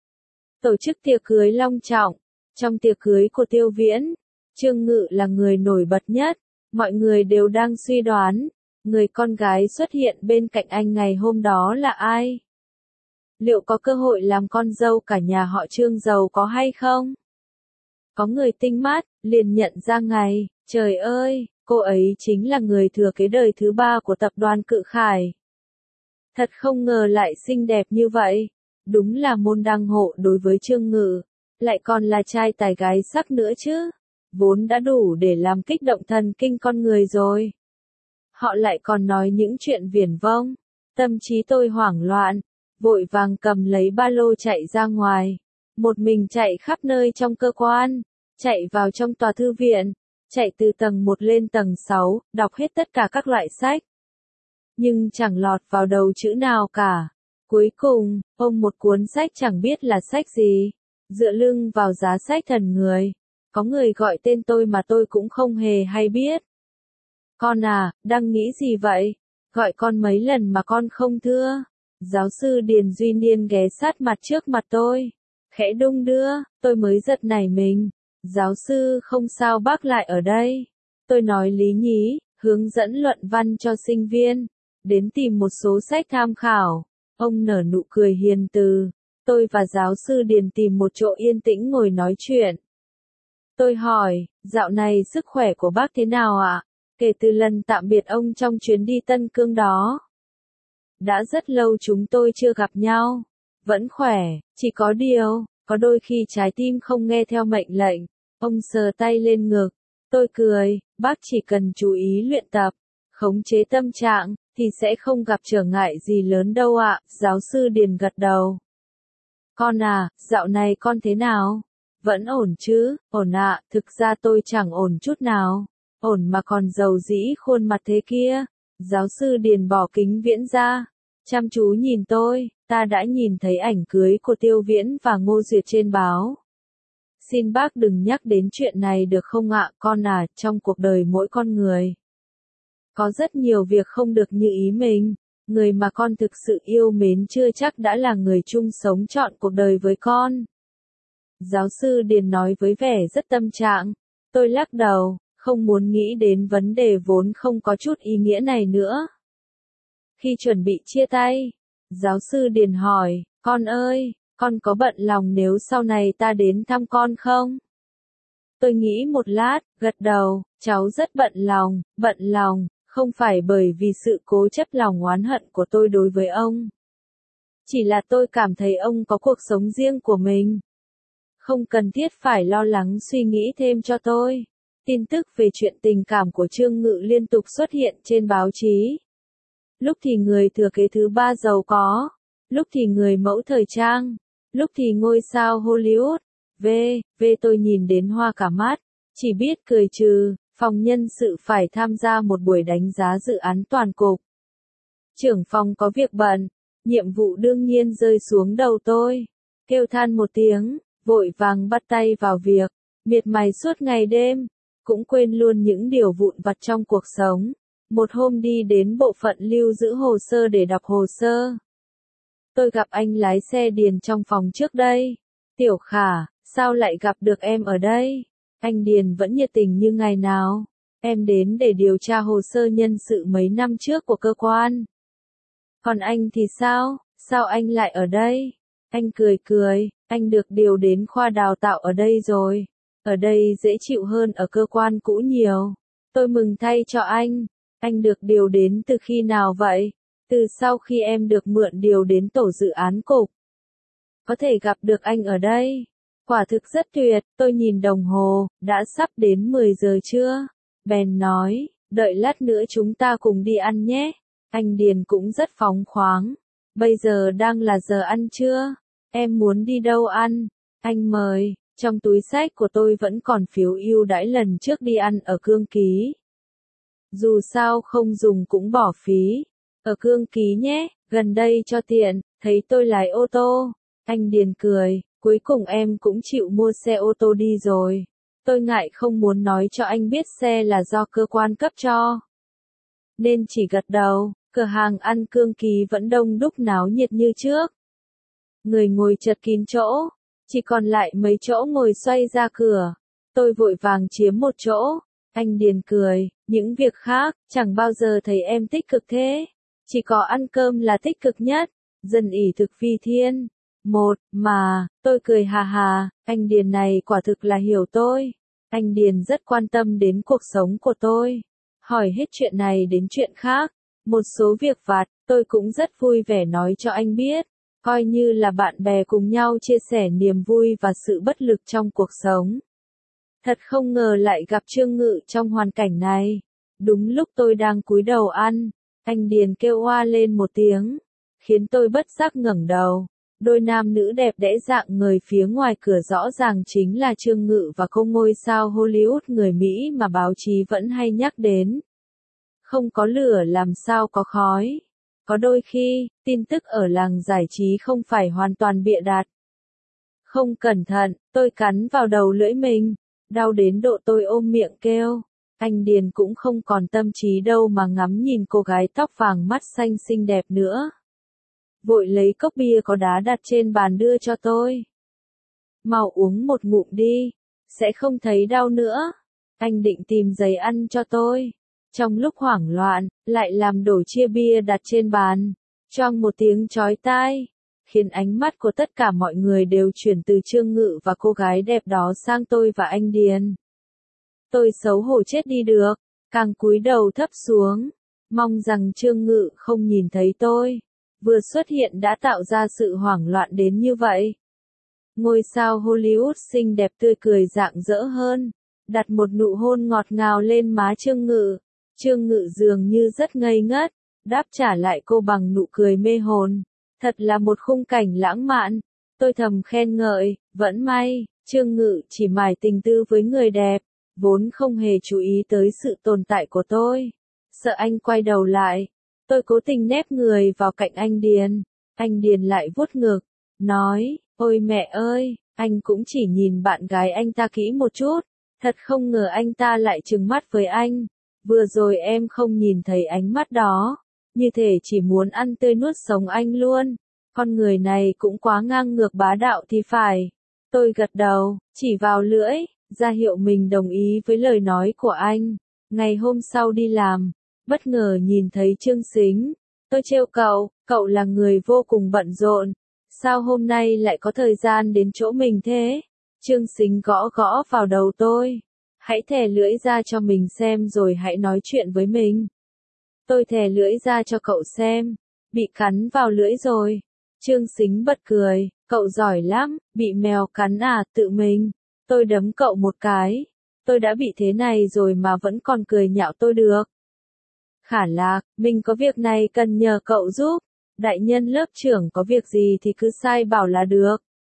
Tổ chức tiệc cưới long trọng. Trong tiệc cưới của Tiêu Viễn, Trương Ngự là người nổi bật nhất. Mọi người đều đang suy đoán. Người con gái xuất hiện bên cạnh anh ngày hôm đó là ai? Liệu có cơ hội làm con dâu cả nhà họ Trương giàu có hay không? Có người tinh mắt, liền nhận ra ngày, trời ơi, cô ấy chính là người thừa kế đời thứ 3 của tập đoàn Cự Khải. Thật không ngờ lại xinh đẹp như vậy. Đúng là môn đăng hộ đối với Trương Ngự, lại còn là trai tài gái sắc nữa chứ. Vốn đã đủ để làm kích động thần kinh con người rồi. Họ lại còn nói những chuyện viển vông. Tâm trí tôi hoảng loạn, vội vàng cầm lấy ba lô chạy ra ngoài. Một mình chạy khắp nơi trong cơ quan, chạy vào trong tòa thư viện, chạy từ tầng 1 lên tầng 6, đọc hết tất cả các loại sách. Nhưng chẳng lọt vào đầu chữ nào cả. Cuối cùng, ôm một cuốn sách chẳng biết là sách gì, dựa lưng vào giá sách thần người. Có người gọi tên tôi mà tôi cũng không hề hay biết. Con à, đang nghĩ gì vậy? Gọi con mấy lần mà con không thưa. Giáo sư Điền Duy Niên ghé sát mặt trước mặt tôi. Khẽ đung đưa, tôi mới giật nảy mình. Giáo sư không sao bác lại ở đây. Tôi nói lý nhí, hướng dẫn luận văn cho sinh viên. Đến tìm một số sách tham khảo. Ông nở nụ cười hiền từ. Tôi và giáo sư Điền tìm một chỗ yên tĩnh ngồi nói chuyện. Tôi hỏi, dạo này sức khỏe của bác thế nào ạ? Kể từ lần tạm biệt ông trong chuyến đi Tân Cương đó. Đã rất lâu chúng tôi chưa gặp nhau. Vẫn khỏe, chỉ có điều, có đôi khi trái tim không nghe theo mệnh lệnh. Ông sờ tay lên ngực. Tôi cười, bác chỉ cần chú ý luyện tập, khống chế tâm trạng, thì sẽ không gặp trở ngại gì lớn đâu ạ. Giáo sư Điền gật đầu. Con à, dạo này con thế nào? Vẫn ổn chứ, ổn ạ, thực ra tôi chẳng ổn chút nào. Ổn mà còn giàu dĩ khuôn mặt thế kia. Giáo sư Điền bỏ kính viễn ra. Chăm chú nhìn tôi, ta đã nhìn thấy ảnh cưới của Tiêu Viễn và Ngô Duyệt trên báo. Xin bác đừng nhắc đến chuyện này được không ạ, con à, trong cuộc đời mỗi con người. Có rất nhiều việc không được như ý mình, người mà con thực sự yêu mến chưa chắc đã là người chung sống trọn cuộc đời với con. Giáo sư Điền nói với vẻ rất tâm trạng, tôi lắc đầu, không muốn nghĩ đến vấn đề vốn không có chút ý nghĩa này nữa. Khi chuẩn bị chia tay, giáo sư Điền hỏi, con ơi, con có bận lòng nếu sau này ta đến thăm con không? Tôi nghĩ một lát, gật đầu, cháu rất bận lòng, không phải bởi vì sự cố chấp lòng oán hận của tôi đối với ông. Chỉ là tôi cảm thấy ông có cuộc sống riêng của mình. Không cần thiết phải lo lắng suy nghĩ thêm cho tôi. Tin tức về chuyện tình cảm của Trương Ngự liên tục xuất hiện trên báo chí. Lúc thì người thừa kế thứ ba giàu có, lúc thì người mẫu thời trang, lúc thì ngôi sao Hollywood. Tôi nhìn đến hoa cả mắt, chỉ biết cười trừ, phòng nhân sự phải tham gia một buổi đánh giá dự án toàn cục. Trưởng phòng có việc bận, nhiệm vụ đương nhiên rơi xuống đầu tôi. Kêu than một tiếng, vội vàng bắt tay vào việc, miệt mài suốt ngày đêm, cũng quên luôn những điều vụn vặt trong cuộc sống. Một hôm đi đến bộ phận lưu giữ hồ sơ để đọc hồ sơ. Tôi gặp anh lái xe Điền trong phòng trước đây. Tiểu Khả, sao lại gặp được em ở đây? Anh Điền vẫn nhiệt tình như ngày nào. Em đến để điều tra hồ sơ nhân sự mấy năm trước của cơ quan. Còn anh thì sao? Sao anh lại ở đây? Anh cười, anh được điều đến khoa đào tạo ở đây rồi. Ở đây dễ chịu hơn ở cơ quan cũ nhiều. Tôi mừng thay cho anh. Anh được điều đến từ khi nào vậy? Từ sau khi em được mượn điều đến tổ dự án cục. Có thể gặp được anh ở đây. Quả thực rất tuyệt, tôi nhìn đồng hồ, đã sắp đến 10 giờ trưa. Bèn nói, đợi lát nữa chúng ta cùng đi ăn nhé. Anh Điền cũng rất phóng khoáng. Bây giờ đang là giờ ăn trưa. Em muốn đi đâu ăn? Anh mời. Trong túi xách của tôi vẫn còn phiếu ưu đãi lần trước đi ăn ở Cương Ký. Dù sao không dùng cũng bỏ phí. Ở Cương Ký nhé, gần đây cho tiện, thấy tôi lái ô tô. Anh Điền cười, cuối cùng em cũng chịu mua xe ô tô đi rồi. Tôi ngại không muốn nói cho anh biết xe là do cơ quan cấp cho. Nên chỉ gật đầu, cửa hàng ăn Cương Ký vẫn đông đúc náo nhiệt như trước. Người ngồi chật kín chỗ, chỉ còn lại mấy chỗ ngồi xoay ra cửa. Tôi vội vàng chiếm một chỗ. Anh Điền cười, những việc khác, chẳng bao giờ thấy em tích cực thế. Chỉ có ăn cơm là tích cực nhất. Dân ỷ thực vi thiên. Tôi cười hà hà, anh Điền này quả thực là hiểu tôi. Anh Điền rất quan tâm đến cuộc sống của tôi. Hỏi hết chuyện này đến chuyện khác. Một số việc vặt, tôi cũng rất vui vẻ nói cho anh biết. Coi như là bạn bè cùng nhau chia sẻ niềm vui và sự bất lực trong cuộc sống. Thật không ngờ lại gặp Trương Ngự trong hoàn cảnh này. Đúng lúc tôi đang cúi đầu ăn, anh Điền kêu oa lên một tiếng, khiến tôi bất giác ngẩng đầu. Đôi nam nữ đẹp đẽ dạng người phía ngoài cửa rõ ràng chính là Trương Ngự và cô ngôi sao Hollywood người Mỹ mà báo chí vẫn hay nhắc đến. Không có lửa làm sao có khói. Có đôi khi, tin tức ở làng giải trí không phải hoàn toàn bịa đặt. Không cẩn thận, tôi cắn vào đầu lưỡi mình, đau đến độ tôi ôm miệng kêu. Anh Điền cũng không còn tâm trí đâu mà ngắm nhìn cô gái tóc vàng mắt xanh xinh đẹp nữa. Vội lấy cốc bia có đá đặt trên bàn đưa cho tôi. Mau uống một ngụm đi, sẽ không thấy đau nữa. Anh định tìm giấy ăn cho tôi. Trong lúc hoảng loạn, lại làm đổ chia bia đặt trên bàn. Choang một tiếng chói tai. khiến ánh mắt của tất cả mọi người đều chuyển từ Trương Ngự và cô gái đẹp đó sang tôi và anh Điền. Tôi xấu hổ chết đi được, càng cúi đầu thấp xuống, mong rằng Trương Ngự không nhìn thấy tôi. Vừa xuất hiện đã tạo ra sự hoảng loạn đến như vậy. Ngôi sao Hollywood xinh đẹp tươi cười rạng rỡ hơn, đặt một nụ hôn ngọt ngào lên má Trương Ngự. Trương Ngự dường như rất ngây ngất, đáp trả lại cô bằng nụ cười mê hồn. Thật là một khung cảnh lãng mạn. Tôi thầm khen ngợi, vẫn may, Trương Ngự chỉ mải tình tư với người đẹp, vốn không hề chú ý tới sự tồn tại của tôi. Sợ anh quay đầu lại, tôi cố tình nép người vào cạnh anh Điền. Anh Điền lại vuốt ngực, nói, ôi mẹ ơi, anh cũng chỉ nhìn bạn gái anh ta kỹ một chút. Thật không ngờ anh ta lại trừng mắt với anh. Vừa rồi em không nhìn thấy ánh mắt đó, như thể chỉ muốn ăn tươi nuốt sống anh luôn. Con người này cũng quá ngang ngược bá đạo thì phải. Tôi gật đầu, chỉ vào lưỡi, ra hiệu mình đồng ý với lời nói của anh. Ngày hôm sau đi làm, bất ngờ nhìn thấy Trương Sính. Tôi trêu cậu là người vô cùng bận rộn. Sao hôm nay lại có thời gian đến chỗ mình thế? Trương Sính gõ gõ vào đầu tôi. Hãy thè lưỡi ra cho mình xem rồi hãy nói chuyện với mình. Tôi thè lưỡi ra cho cậu xem. Bị cắn vào lưỡi rồi. Trương Sính bật cười. Cậu giỏi lắm, bị mèo cắn à, tự mình. Tôi đấm cậu một cái. Tôi đã bị thế này rồi mà vẫn còn cười nhạo tôi được. Khả Lạc, mình có việc này cần nhờ cậu giúp. Đại nhân lớp trưởng có việc gì thì cứ sai bảo là được.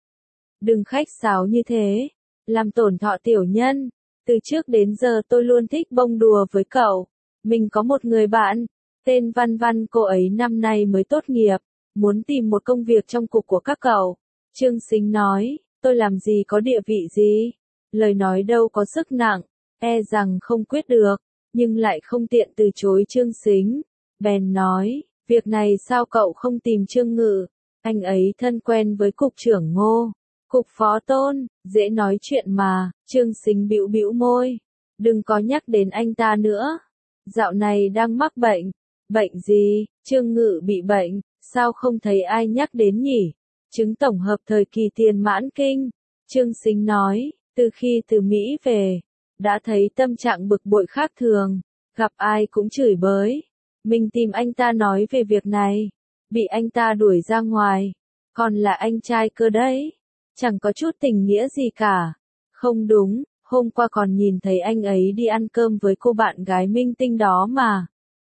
Đừng khách sáo như thế, làm tổn thọ tiểu nhân. Từ trước đến giờ tôi luôn thích bông đùa với cậu. Mình có một người bạn, tên Văn Văn, cô ấy năm nay mới tốt nghiệp, muốn tìm một công việc trong cục của các cậu. Trương Sính nói, tôi làm gì có địa vị gì, lời nói đâu có sức nặng, e rằng không quyết được, nhưng lại không tiện từ chối Trương Sính. Bèn nói, việc này sao cậu không tìm Trương Ngự, anh ấy thân quen với cục trưởng Ngô. Cục phó Tôn, dễ nói chuyện mà. Trương Sính bĩu bĩu môi. Đừng có nhắc đến anh ta nữa. Dạo này đang mắc bệnh. Bệnh gì? Trương Ngự bị bệnh, sao không thấy ai nhắc đến nhỉ? Chứng tổng hợp thời kỳ tiền mãn kinh. Trương Sính nói, từ khi từ Mỹ về, đã thấy tâm trạng bực bội khác thường, gặp ai cũng chửi bới. Mình tìm anh ta nói về việc này, bị anh ta đuổi ra ngoài, còn là anh trai cơ đấy. Chẳng có chút tình nghĩa gì cả. Không đúng, hôm qua còn nhìn thấy anh ấy đi ăn cơm với cô bạn gái minh tinh đó mà.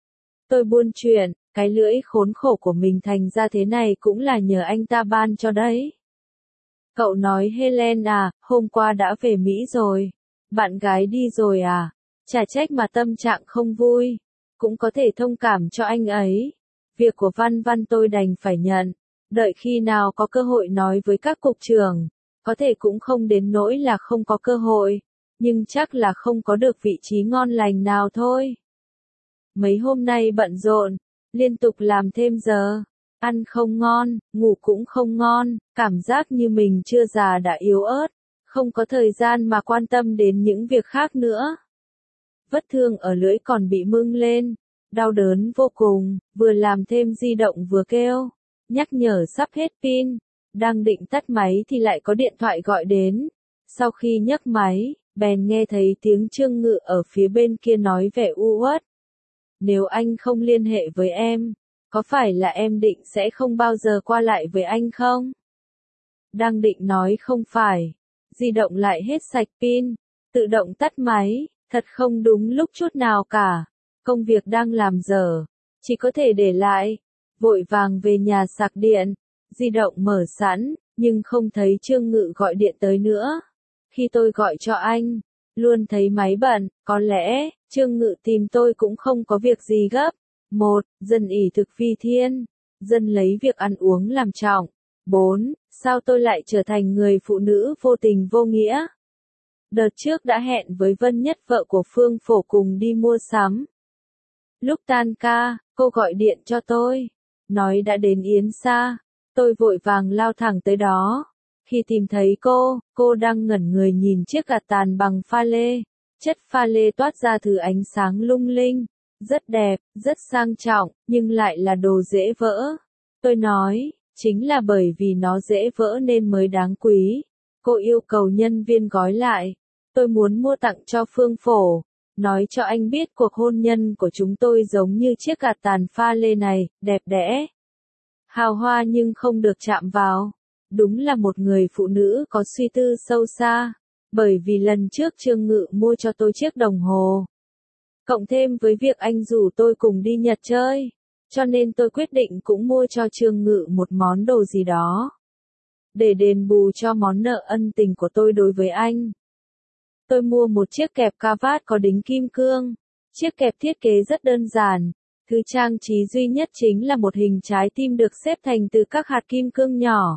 Tôi buôn chuyện, cái lưỡi khốn khổ của mình thành ra thế này cũng là nhờ anh ta ban cho đấy. Cậu nói Helen à, hôm qua đã về Mỹ rồi. Bạn gái đi rồi à? Chả trách mà tâm trạng không vui. Cũng có thể thông cảm cho anh ấy. Việc của Văn Văn tôi đành phải nhận. Đợi khi nào có cơ hội nói với các cục trưởng, có thể cũng không đến nỗi là không có cơ hội, nhưng chắc là không có được vị trí ngon lành nào thôi. Mấy hôm nay bận rộn, liên tục làm thêm giờ, ăn không ngon, ngủ cũng không ngon, cảm giác như mình chưa già đã yếu ớt, không có thời gian mà quan tâm đến những việc khác nữa. Vết thương ở lưỡi còn bị mưng lên, đau đớn vô cùng, vừa làm thêm di động vừa kêu. Nhắc nhở sắp hết pin, đang định tắt máy thì lại có điện thoại gọi đến. Sau khi nhấc máy, bèn nghe thấy tiếng Trương Ngự ở phía bên kia nói vẻ u uất. Nếu anh không liên hệ với em, có phải là em định sẽ không bao giờ qua lại với anh không? Đang định nói không phải, di động lại hết sạch pin, tự động tắt máy, thật không đúng lúc chút nào cả. Công việc đang làm dở, chỉ có thể để lại. Vội vàng về nhà sạc điện, di động mở sẵn, nhưng không thấy Trương Ngự gọi điện tới nữa. Khi tôi gọi cho anh, luôn thấy máy bận, có lẽ, Trương Ngự tìm tôi cũng không có việc gì gấp. 1. Dân ỷ thực phi thiên. Dân lấy việc ăn uống làm trọng. 4. Sao tôi lại trở thành người phụ nữ vô tình vô nghĩa? Đợt trước đã hẹn với Vân Nhất vợ của Phương Phổ cùng đi mua sắm. Lúc tan ca, cô gọi điện cho tôi. Nói đã đến Yến Sa, tôi vội vàng lao thẳng tới đó. Khi tìm thấy cô đang ngẩn người nhìn chiếc gạt tàn bằng pha lê. Chất pha lê toát ra thứ ánh sáng lung linh, rất đẹp, rất sang trọng, nhưng lại là đồ dễ vỡ. Tôi nói, Chính là bởi vì nó dễ vỡ nên mới đáng quý. Cô yêu cầu nhân viên gói lại. Tôi muốn mua tặng cho Phương Phổ. Nói cho anh biết cuộc hôn nhân của chúng tôi giống như chiếc gạt tàn pha lê này, đẹp đẽ. Hào hoa nhưng không được chạm vào. Đúng là một người phụ nữ có suy tư sâu xa. Bởi vì lần trước Trương Ngự mua cho tôi chiếc đồng hồ. Cộng thêm với việc anh rủ tôi cùng đi Nhật chơi. Cho nên tôi quyết định cũng mua cho Trương Ngự một món đồ gì đó. Để đền bù cho món nợ ân tình của tôi đối với anh. Tôi mua một chiếc kẹp cravat có đính kim cương. Chiếc kẹp thiết kế rất đơn giản. Thứ trang trí duy nhất chính là một hình trái tim được xếp thành từ các hạt kim cương nhỏ.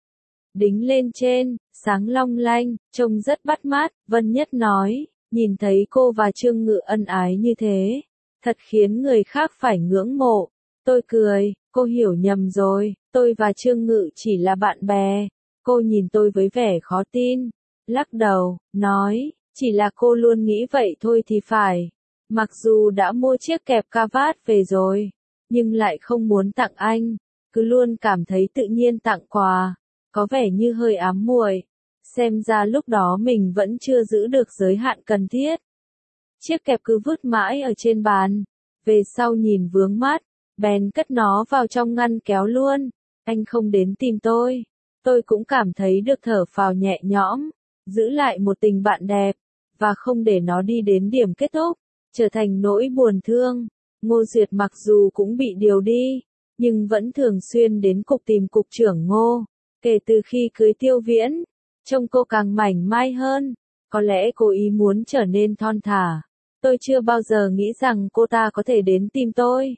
Đính lên trên, sáng long lanh, trông rất bắt mắt, Vân Nhất nói, nhìn thấy cô và Trương Ngự ân ái như thế, thật khiến người khác phải ngưỡng mộ. Tôi cười, cô hiểu nhầm rồi, tôi và Trương Ngự chỉ là bạn bè. Cô nhìn tôi với vẻ khó tin, lắc đầu, nói, chỉ là cô luôn nghĩ vậy thôi thì phải. Mặc dù đã mua chiếc kẹp cravat về rồi, nhưng lại không muốn tặng anh, cứ luôn cảm thấy tự nhiên tặng quà, có vẻ như hơi ám muội. Xem ra lúc đó mình vẫn chưa giữ được giới hạn cần thiết. Chiếc kẹp cứ vứt mãi ở trên bàn, về sau nhìn vướng mắt, bèn cất nó vào trong ngăn kéo luôn. Anh không đến tìm tôi cũng cảm thấy được thở phào nhẹ nhõm, giữ lại một tình bạn đẹp, và không để nó đi đến điểm kết thúc, trở thành nỗi buồn thương. Ngô Duyệt mặc dù cũng bị điều đi, nhưng vẫn thường xuyên đến cục tìm cục trưởng Ngô. Kể từ khi cưới Tiêu Viễn, trông cô càng mảnh mai hơn, có lẽ cô ý muốn trở nên thon thả. Tôi chưa bao giờ nghĩ rằng cô ta có thể đến tìm tôi.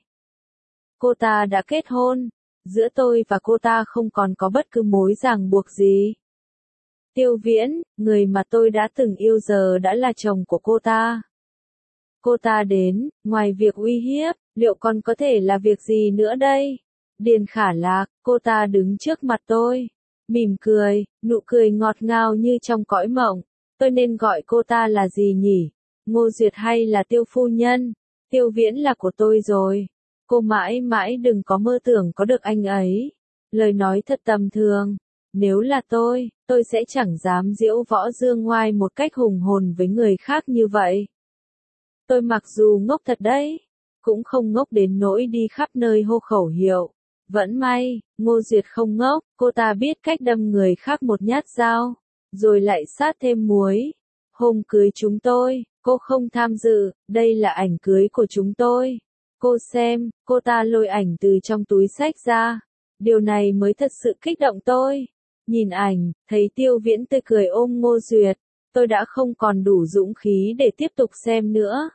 Cô ta đã kết hôn, giữa tôi và cô ta không còn có bất cứ mối ràng buộc gì. Tiêu Viễn, người mà tôi đã từng yêu giờ đã là chồng của cô ta. Cô ta đến, ngoài việc uy hiếp, liệu còn có thể là việc gì nữa đây? Điền Khả Lạc, cô ta đứng trước mặt tôi, mỉm cười, nụ cười ngọt ngào như trong cõi mộng. Tôi nên gọi cô ta là gì nhỉ? Ngô Duyệt hay là Tiêu phu nhân? Tiêu Viễn là của tôi rồi. Cô mãi mãi đừng có mơ tưởng có được anh ấy. Lời nói thật tầm thường. Nếu là tôi sẽ chẳng dám diễu võ dương ngoai một cách hùng hồn với người khác như vậy. Tôi mặc dù ngốc thật đấy, cũng không ngốc đến nỗi đi khắp nơi hô khẩu hiệu. Vẫn may, Ngô Duyệt không ngốc, cô ta biết cách đâm người khác một nhát dao, rồi lại sát thêm muối. Hôm cưới chúng tôi, cô không tham dự, đây là ảnh cưới của chúng tôi. Cô xem, cô ta lôi ảnh từ trong túi xách ra. Điều này mới thật sự kích động tôi. Nhìn ảnh, thấy Tiêu Viễn tươi cười ôm Ngô Duyệt, tôi đã không còn đủ dũng khí để tiếp tục xem nữa.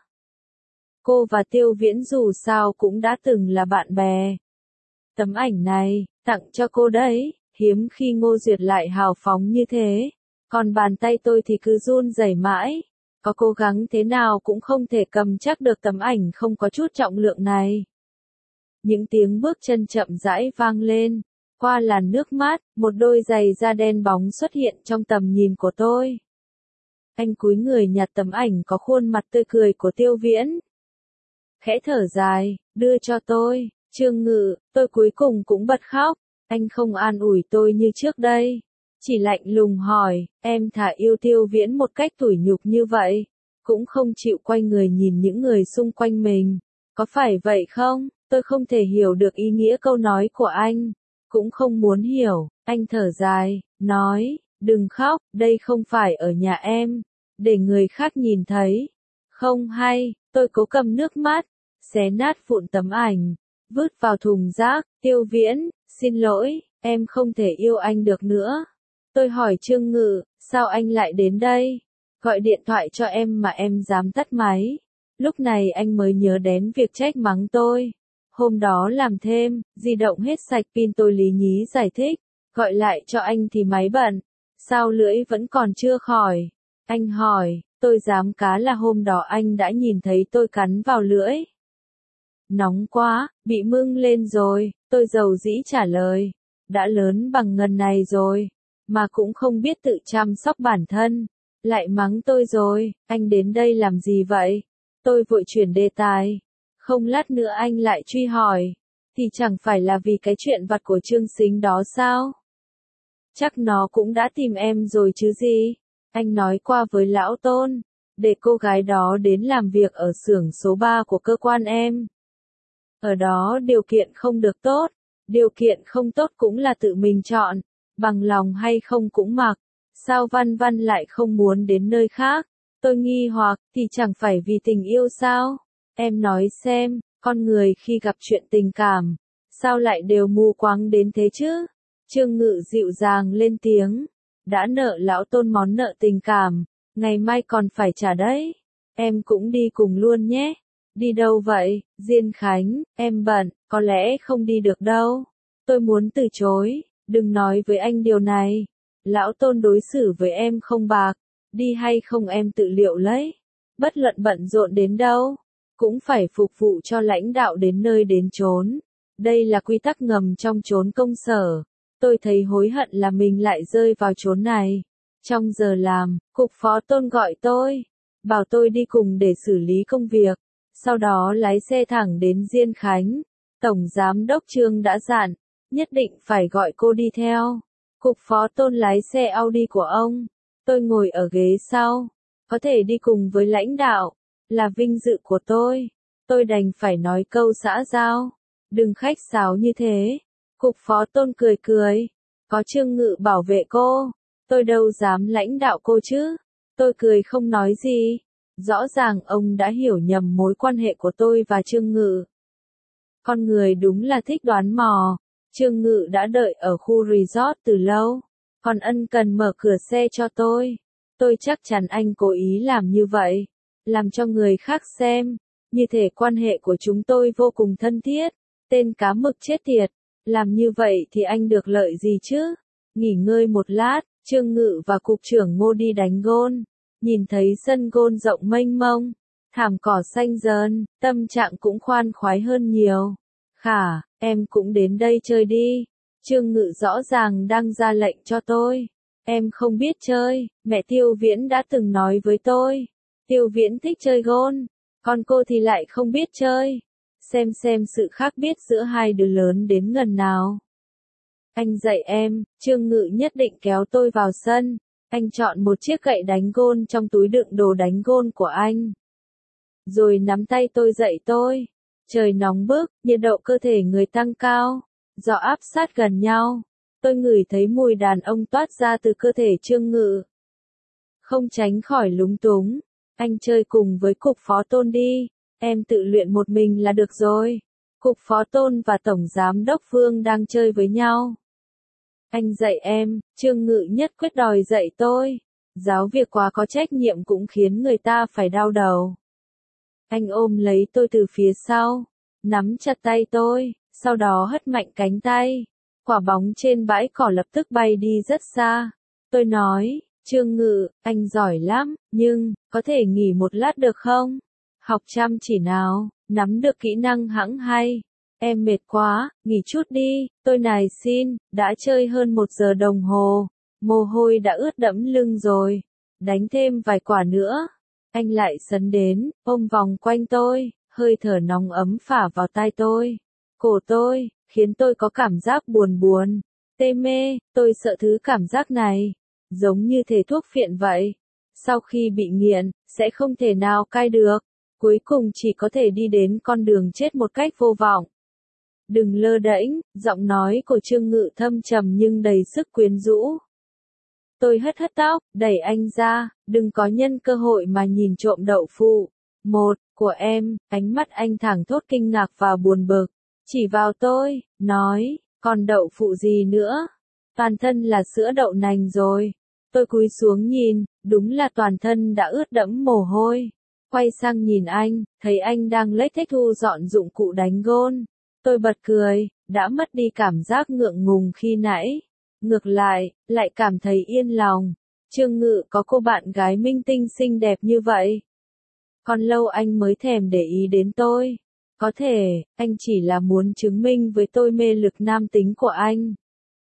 Cô và Tiêu Viễn dù sao cũng đã từng là bạn bè. Tấm ảnh này, tặng cho cô đấy, hiếm khi Ngô Duyệt lại hào phóng như thế. Còn bàn tay tôi thì cứ run rẩy mãi. Có cố gắng thế nào cũng không thể cầm chắc được tấm ảnh không có chút trọng lượng này. Những tiếng bước chân chậm rãi vang lên. Qua làn nước mát, một đôi giày da đen bóng xuất hiện trong tầm nhìn của tôi. Anh cúi người nhặt tấm ảnh có khuôn mặt tươi cười của Tiêu Viễn. Khẽ thở dài, đưa cho tôi. Trương Ngự, tôi cuối cùng cũng bật khóc. Anh không an ủi tôi như trước đây. Chỉ lạnh lùng hỏi, em thà yêu Tiêu Viễn một cách tủi nhục như vậy. Cũng không chịu quay người nhìn những người xung quanh mình. Có phải vậy không? Tôi không thể hiểu được ý nghĩa câu nói của anh. Cũng không muốn hiểu. Anh thở dài, nói, đừng khóc, đây không phải ở nhà em. Để người khác nhìn thấy. Không hay, tôi cố cầm nước mắt, xé nát vụn tấm ảnh, vứt vào thùng rác. Tiêu Viễn, xin lỗi, em không thể yêu anh được nữa. Tôi hỏi Trương Ngự, sao anh lại đến đây? Gọi điện thoại cho em mà em dám tắt máy. Lúc này anh mới nhớ đến việc trách mắng tôi. Hôm đó làm thêm, di động hết sạch pin, tôi lý nhí giải thích. Gọi lại cho anh thì máy bận. Sao lưỡi vẫn còn chưa khỏi? Anh hỏi, tôi dám cá là hôm đó anh đã nhìn thấy tôi cắn vào lưỡi. Nóng quá, bị mưng lên rồi, tôi dầu dĩ trả lời. Đã lớn bằng ngần này rồi, mà cũng không biết tự chăm sóc bản thân. Lại mắng tôi rồi, anh đến đây làm gì vậy? Tôi vội chuyển đề tài. Không lát nữa anh lại truy hỏi. thì chẳng phải là vì cái chuyện vặt của Trương Sính đó sao? Chắc nó cũng đã tìm em rồi chứ gì? Anh nói qua với lão Tôn, để cô gái đó đến làm việc ở xưởng số 3 của cơ quan em. Ở đó điều kiện không được tốt, điều kiện không tốt cũng là tự mình chọn, bằng lòng hay không cũng mặc. Sao Văn Văn lại không muốn đến nơi khác? Tôi nghi hoặc, thì chẳng phải vì tình yêu sao? Em nói xem, con người khi gặp chuyện tình cảm, sao lại đều mù quáng đến thế chứ? Trương Ngự dịu dàng lên tiếng, đã nợ lão Tôn món nợ tình cảm, ngày mai còn phải trả đấy. Em cũng đi cùng luôn nhé. Đi đâu vậy, Diên Khánh, em bận, có lẽ không đi được đâu. Tôi muốn từ chối, đừng nói với anh điều này. Lão Tôn đối xử với em không bạc, đi hay không em tự liệu lấy. Bất luận bận rộn đến đâu, cũng phải phục vụ cho lãnh đạo đến nơi đến chốn. Đây là quy tắc ngầm trong chốn công sở. Tôi thấy hối hận là mình lại rơi vào chốn này. Trong giờ làm, cục phó Tôn gọi tôi, bảo tôi đi cùng để xử lý công việc. Sau đó lái xe thẳng đến Diên Khánh. Tổng giám đốc Trương đã dặn, nhất định phải gọi cô đi theo. Cục phó Tôn lái xe Audi của ông. Tôi ngồi ở ghế sau. Có thể đi cùng với lãnh đạo, là vinh dự của tôi. Tôi đành phải nói câu xã giao. Đừng khách sáo như thế. Cục phó Tôn cười cười. Có Trương Ngự bảo vệ cô. Tôi đâu dám lãnh đạo cô chứ. Tôi cười không nói gì. Rõ ràng ông đã hiểu nhầm mối quan hệ của tôi và Trương Ngự. Con người đúng là thích đoán mò. Trương Ngự đã đợi ở khu resort từ lâu. Còn ân cần mở cửa xe cho tôi. Tôi chắc chắn anh cố ý làm như vậy. Làm cho người khác xem. Như thể quan hệ của chúng tôi vô cùng thân thiết. Tên cá mực chết tiệt. Làm như vậy thì anh được lợi gì chứ? Nghỉ ngơi một lát, Trương Ngự và Cục trưởng Ngô đi đánh gôn. Nhìn thấy sân gôn rộng mênh mông, thảm cỏ xanh dờn, tâm trạng cũng khoan khoái hơn nhiều. Khả, em cũng đến đây chơi đi. Trương Ngự rõ ràng đang ra lệnh cho tôi. Em không biết chơi, mẹ Tiêu Viễn đã từng nói với tôi. Tiêu Viễn thích chơi gôn, còn cô thì lại không biết chơi. Xem sự khác biệt giữa hai đứa lớn đến ngần nào. Anh dạy em, Trương Ngự nhất định kéo tôi vào sân. Anh chọn một chiếc gậy đánh gôn trong túi đựng đồ đánh gôn của anh. Rồi nắm tay tôi dạy tôi. Trời nóng bức, nhiệt độ cơ thể người tăng cao. Do áp sát gần nhau, tôi ngửi thấy mùi đàn ông toát ra từ cơ thể Trương Ngự. Không tránh khỏi lúng túng. Anh chơi cùng với Cục phó Tôn đi. Em tự luyện một mình là được rồi. Cục phó Tôn và Tổng Giám đốc Vương đang chơi với nhau. Anh dạy em, Trương Ngự nhất quyết đòi dạy tôi. Giáo việc quá có trách nhiệm cũng khiến người ta phải đau đầu. Anh ôm lấy tôi từ phía sau, nắm chặt tay tôi, sau đó hất mạnh cánh tay. Quả bóng trên bãi cỏ lập tức bay đi rất xa. Tôi nói, Trương Ngự, anh giỏi lắm, nhưng, có thể nghỉ một lát được không? Học chăm chỉ nào, nắm được kỹ năng hẵng hay. Em mệt quá, nghỉ chút đi, tôi này xin, đã chơi hơn 1 giờ đồng hồ, mồ hôi đã ướt đẫm lưng rồi, đánh thêm vài quả nữa. Anh lại sấn đến, ôm vòng quanh tôi, hơi thở nóng ấm phả vào tai tôi, cổ tôi, khiến tôi có cảm giác buồn buồn, tê mê, tôi sợ thứ cảm giác này, giống như thể thuốc phiện vậy. Sau khi bị nghiện, sẽ không thể nào cai được, cuối cùng chỉ có thể đi đến con đường chết một cách vô vọng. Đừng lơ đễnh, giọng nói của Trương Ngự thâm trầm nhưng đầy sức quyến rũ. Tôi hất hất tóc, đẩy anh ra, đừng có nhân cơ hội mà nhìn trộm đậu phụ. Một, của em, ánh mắt anh thẳng thốt kinh ngạc và buồn bực. Chỉ vào tôi, nói, còn đậu phụ gì nữa? Toàn thân là sữa đậu nành rồi. Tôi cúi xuống nhìn, đúng là toàn thân đã ướt đẫm mồ hôi. Quay sang nhìn anh, thấy anh đang lếch thếch thu dọn dụng cụ đánh gôn. Tôi bật cười, đã mất đi cảm giác ngượng ngùng khi nãy. Ngược lại, lại cảm thấy yên lòng. Trương Ngự có cô bạn gái minh tinh xinh đẹp như vậy. Còn lâu anh mới thèm để ý đến tôi. Có thể, anh chỉ là muốn chứng minh với tôi mê lực nam tính của anh.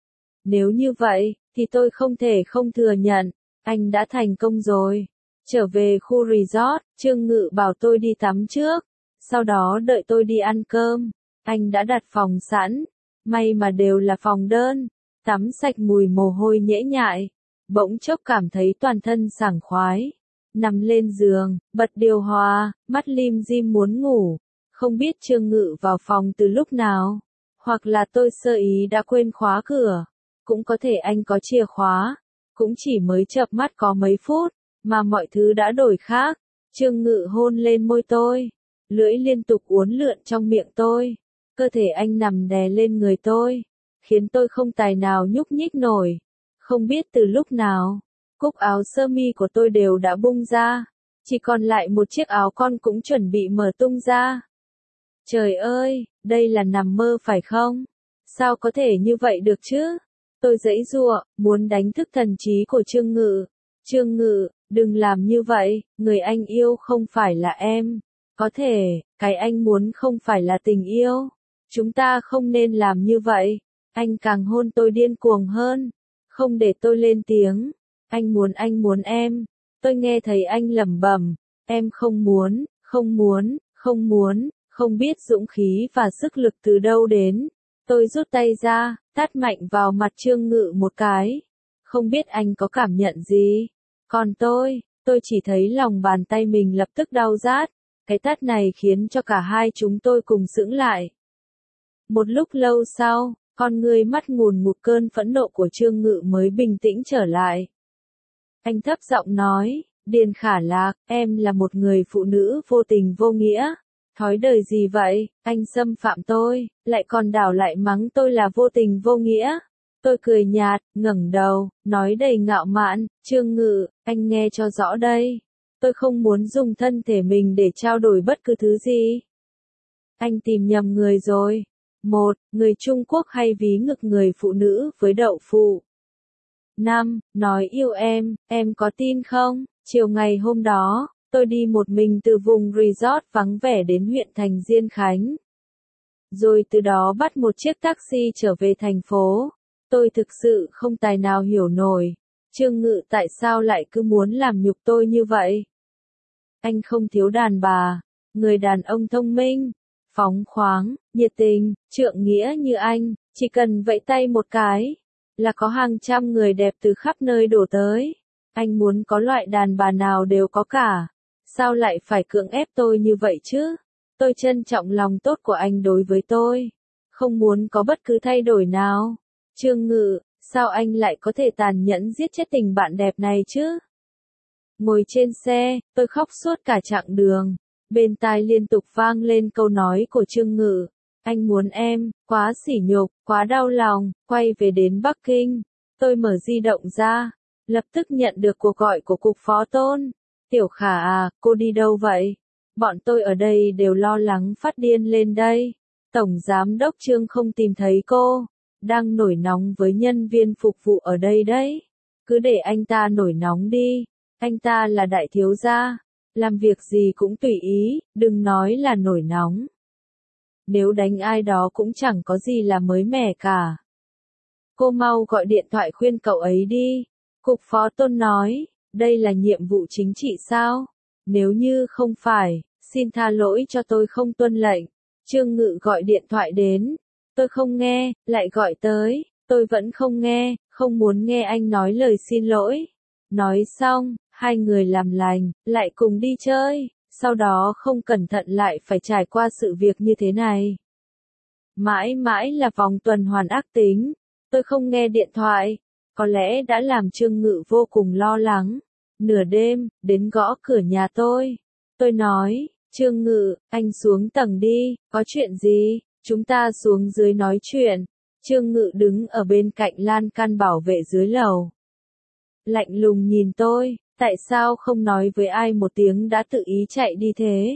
Nếu như vậy, thì tôi không thể không thừa nhận, anh đã thành công rồi. Trở về khu resort, Trương Ngự bảo tôi đi tắm trước, sau đó đợi tôi đi ăn cơm. Anh đã đặt phòng sẵn, may mà đều là phòng đơn, tắm sạch mùi mồ hôi nhễ nhại, bỗng chốc cảm thấy toàn thân sảng khoái. Nằm lên giường, bật điều hòa, mắt lim dim muốn ngủ, không biết Trương Ngự vào phòng từ lúc nào, hoặc là tôi sơ ý đã quên khóa cửa, cũng có thể anh có chìa khóa, cũng chỉ mới chợp mắt có mấy phút, mà mọi thứ đã đổi khác. Trương Ngự hôn lên môi tôi, lưỡi liên tục uốn lượn trong miệng tôi, cơ thể anh nằm đè lên người tôi, khiến tôi không tài nào nhúc nhích nổi. Không biết từ lúc nào, cúc áo sơ mi của tôi đều đã bung ra, chỉ còn lại một chiếc áo con cũng chuẩn bị mở tung ra. Trời ơi, đây là nằm mơ phải không? Sao có thể như vậy được chứ? Tôi giãy giụa, muốn đánh thức thần trí của Trương Ngự. Trương Ngự, đừng làm như vậy, người anh yêu không phải là em. Có thể, cái anh muốn không phải là tình yêu. Chúng ta không nên làm như vậy. Anh càng hôn tôi điên cuồng hơn. Không để tôi lên tiếng. Anh muốn em. Tôi nghe thấy anh lẩm bẩm. Em không muốn, không muốn, không muốn, không biết dũng khí và sức lực từ đâu đến. Tôi rút tay ra, tát mạnh vào mặt Trương Ngự một cái. Không biết anh có cảm nhận gì. Còn tôi chỉ thấy lòng bàn tay mình lập tức đau rát. Cái tát này khiến cho cả hai chúng tôi cùng sững lại. Một lúc lâu sau, con người mắt ngùn ngụt cơn phẫn nộ của Trương Ngự mới bình tĩnh trở lại. Anh thấp giọng nói, Điền Khả Lạc, em là một người phụ nữ vô tình vô nghĩa. Thói đời gì vậy, anh xâm phạm tôi, lại còn đảo lại mắng tôi là vô tình vô nghĩa. Tôi cười nhạt, ngẩng đầu, nói đầy ngạo mạn, Trương Ngự, anh nghe cho rõ đây. Tôi không muốn dùng thân thể mình để trao đổi bất cứ thứ gì. Anh tìm nhầm người rồi. Một, người Trung Quốc hay ví ngược người phụ nữ với đậu phụ. 5. Nói yêu em có tin không? Chiều ngày hôm đó, tôi đi một mình từ vùng resort vắng vẻ đến huyện thành Diên Khánh. Rồi từ đó bắt một chiếc taxi trở về thành phố. Tôi thực sự không tài nào hiểu nổi. Trương Ngự tại sao lại cứ muốn làm nhục tôi như vậy? Anh không thiếu đàn bà, người đàn ông thông minh, phóng khoáng, nhiệt tình, trượng nghĩa như anh, chỉ cần vẫy tay một cái, là có hàng trăm người đẹp từ khắp nơi đổ tới. Anh muốn có loại đàn bà nào đều có cả. Sao lại phải cưỡng ép tôi như vậy chứ? Tôi trân trọng lòng tốt của anh đối với tôi. Không muốn có bất cứ thay đổi nào. Trương Ngự, sao anh lại có thể tàn nhẫn giết chết tình bạn đẹp này chứ? Ngồi trên xe, tôi khóc suốt cả chặng đường. Bên tai liên tục vang lên câu nói của Trương Ngự. Anh muốn em, quá sỉ nhục, quá đau lòng, quay về đến Bắc Kinh. Tôi mở di động ra, lập tức nhận được cuộc gọi của Cục Phó Tôn. Tiểu Khả à, cô đi đâu vậy? Bọn tôi ở đây đều lo lắng phát điên lên đây. Tổng Giám đốc Trương không tìm thấy cô. Đang nổi nóng với nhân viên phục vụ ở đây đấy. Cứ để anh ta nổi nóng đi. Anh ta là đại thiếu gia. Làm việc gì cũng tùy ý, đừng nói là nổi nóng. Nếu đánh ai đó cũng chẳng có gì là mới mẻ cả. Cô mau gọi điện thoại khuyên cậu ấy đi. Cục Phó Tôn nói, đây là nhiệm vụ chính trị sao? Nếu như không phải, xin tha lỗi cho tôi không tuân lệnh. Trương Ngự gọi điện thoại đến. Tôi không nghe, lại gọi tới. Tôi vẫn không nghe, không muốn nghe anh nói lời xin lỗi. Nói xong, hai người làm lành, lại cùng đi chơi. Sau đó không cẩn thận lại phải trải qua sự việc như thế này. Mãi mãi là vòng tuần hoàn ác tính. Tôi không nghe điện thoại. Có lẽ đã làm Trương Ngự vô cùng lo lắng. Nửa đêm, đến gõ cửa nhà tôi. Tôi nói, Trương Ngự, anh xuống tầng đi, có chuyện gì? Chúng ta xuống dưới nói chuyện. Trương Ngự đứng ở bên cạnh lan can bảo vệ dưới lầu. Lạnh lùng nhìn tôi, tại sao không nói với ai một tiếng đã tự ý chạy đi thế?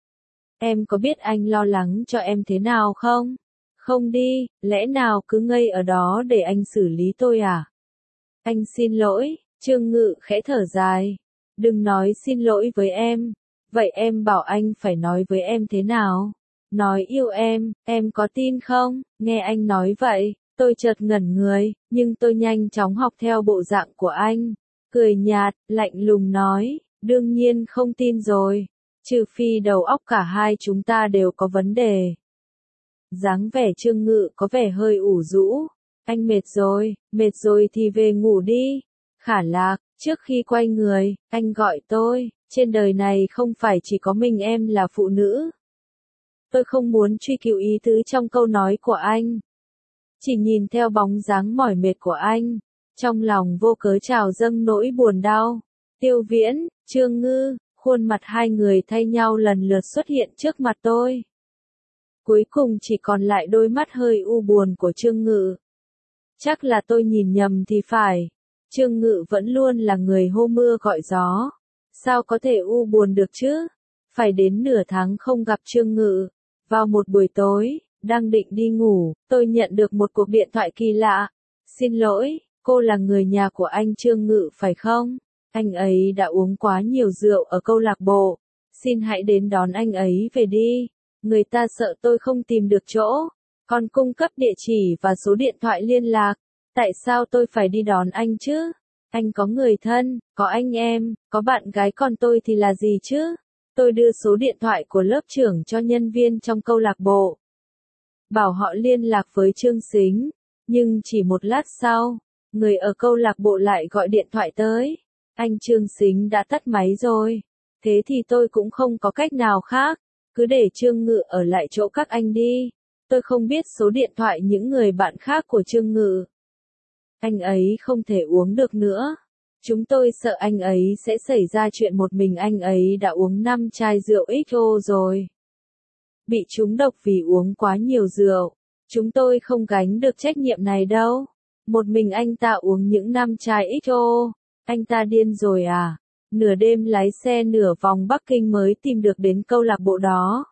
Em có biết anh lo lắng cho em thế nào không? Không đi, lẽ nào cứ ngây ở đó để anh xử lý tôi à? Anh xin lỗi, Trương Ngự khẽ thở dài. Đừng nói xin lỗi với em. Vậy em bảo anh phải nói với em thế nào? Nói yêu em có tin không? Nghe anh nói vậy, tôi chợt ngẩn người, nhưng tôi nhanh chóng học theo bộ dạng của anh. Cười nhạt, lạnh lùng nói, đương nhiên không tin rồi. Trừ phi đầu óc cả hai chúng ta đều có vấn đề. Dáng vẻ Trương Ngự có vẻ hơi ủ rũ. Anh mệt rồi thì về ngủ đi. Khả Lạc, trước khi quay người, anh gọi tôi, trên đời này không phải chỉ có mình em là phụ nữ. Tôi không muốn truy cứu ý tứ trong câu nói của anh. Chỉ nhìn theo bóng dáng mỏi mệt của anh, trong lòng vô cớ trào dâng nỗi buồn đau. Tiêu Viễn, Trương Ngư, khuôn mặt hai người thay nhau lần lượt xuất hiện trước mặt tôi. Cuối cùng chỉ còn lại đôi mắt hơi u buồn của Trương Ngự. Chắc là tôi nhìn nhầm thì phải. Trương Ngự vẫn luôn là người hô mưa gọi gió. Sao có thể u buồn được chứ? Phải đến nửa tháng không gặp Trương Ngự. Vào một buổi tối, đang định đi ngủ, tôi nhận được một cuộc điện thoại kỳ lạ. Xin lỗi, cô là người nhà của anh Trương Ngự phải không? Anh ấy đã uống quá nhiều rượu ở câu lạc bộ. Xin hãy đến đón anh ấy về đi. Người ta sợ tôi không tìm được chỗ. Còn cung cấp địa chỉ và số điện thoại liên lạc. Tại sao tôi phải đi đón anh chứ? Anh có người thân, có anh em, có bạn gái, còn tôi thì là gì chứ? Tôi đưa số điện thoại của lớp trưởng cho nhân viên trong câu lạc bộ. Bảo họ liên lạc với Trương Sính. Nhưng chỉ một lát sau, người ở câu lạc bộ lại gọi điện thoại tới. Anh Trương Sính đã tắt máy rồi. Thế thì tôi cũng không có cách nào khác. Cứ để Trương Ngự ở lại chỗ các anh đi. Tôi không biết số điện thoại những người bạn khác của Trương Ngự. Anh ấy không thể uống được nữa. Chúng tôi sợ anh ấy sẽ xảy ra chuyện một mình, anh ấy đã uống 5 chai rượu XO rồi. Bị trúng độc vì uống quá nhiều rượu. Chúng tôi không gánh được trách nhiệm này đâu. Một mình anh ta uống những 5 chai XO. Anh ta điên rồi à? Nửa đêm lái xe nửa vòng Bắc Kinh mới tìm được đến câu lạc bộ đó.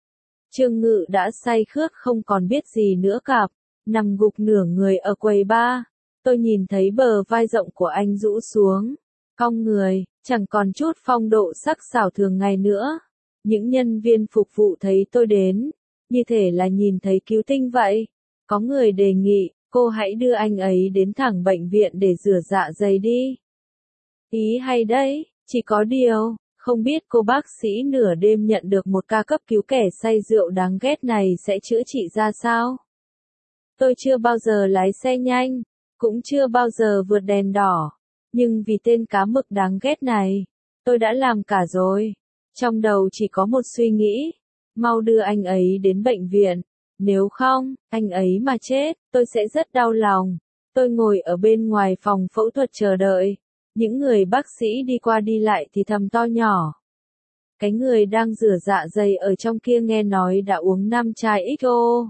Trương Ngự đã say khướt không còn biết gì nữa cả. Nằm gục nửa người ở quầy bar. Tôi nhìn thấy bờ vai rộng của anh rũ xuống. Cong người, chẳng còn chút phong độ sắc sảo thường ngày nữa. Những nhân viên phục vụ thấy tôi đến, như thể là nhìn thấy cứu tinh vậy. Có người đề nghị, cô hãy đưa anh ấy đến thẳng bệnh viện để rửa dạ dày đi. Ý hay đấy, chỉ có điều, không biết cô bác sĩ nửa đêm nhận được một ca cấp cứu kẻ say rượu đáng ghét này sẽ chữa trị ra sao? Tôi chưa bao giờ lái xe nhanh, cũng chưa bao giờ vượt đèn đỏ, nhưng vì tên cá mực đáng ghét này, tôi đã làm cả rồi. Trong đầu chỉ có một suy nghĩ, mau đưa anh ấy đến bệnh viện, nếu không, anh ấy mà chết, tôi sẽ rất đau lòng. Tôi ngồi ở bên ngoài phòng phẫu thuật chờ đợi, những người bác sĩ đi qua đi lại thì thầm to nhỏ. Cái người đang rửa dạ dày ở trong kia nghe nói đã uống 5 chai XO.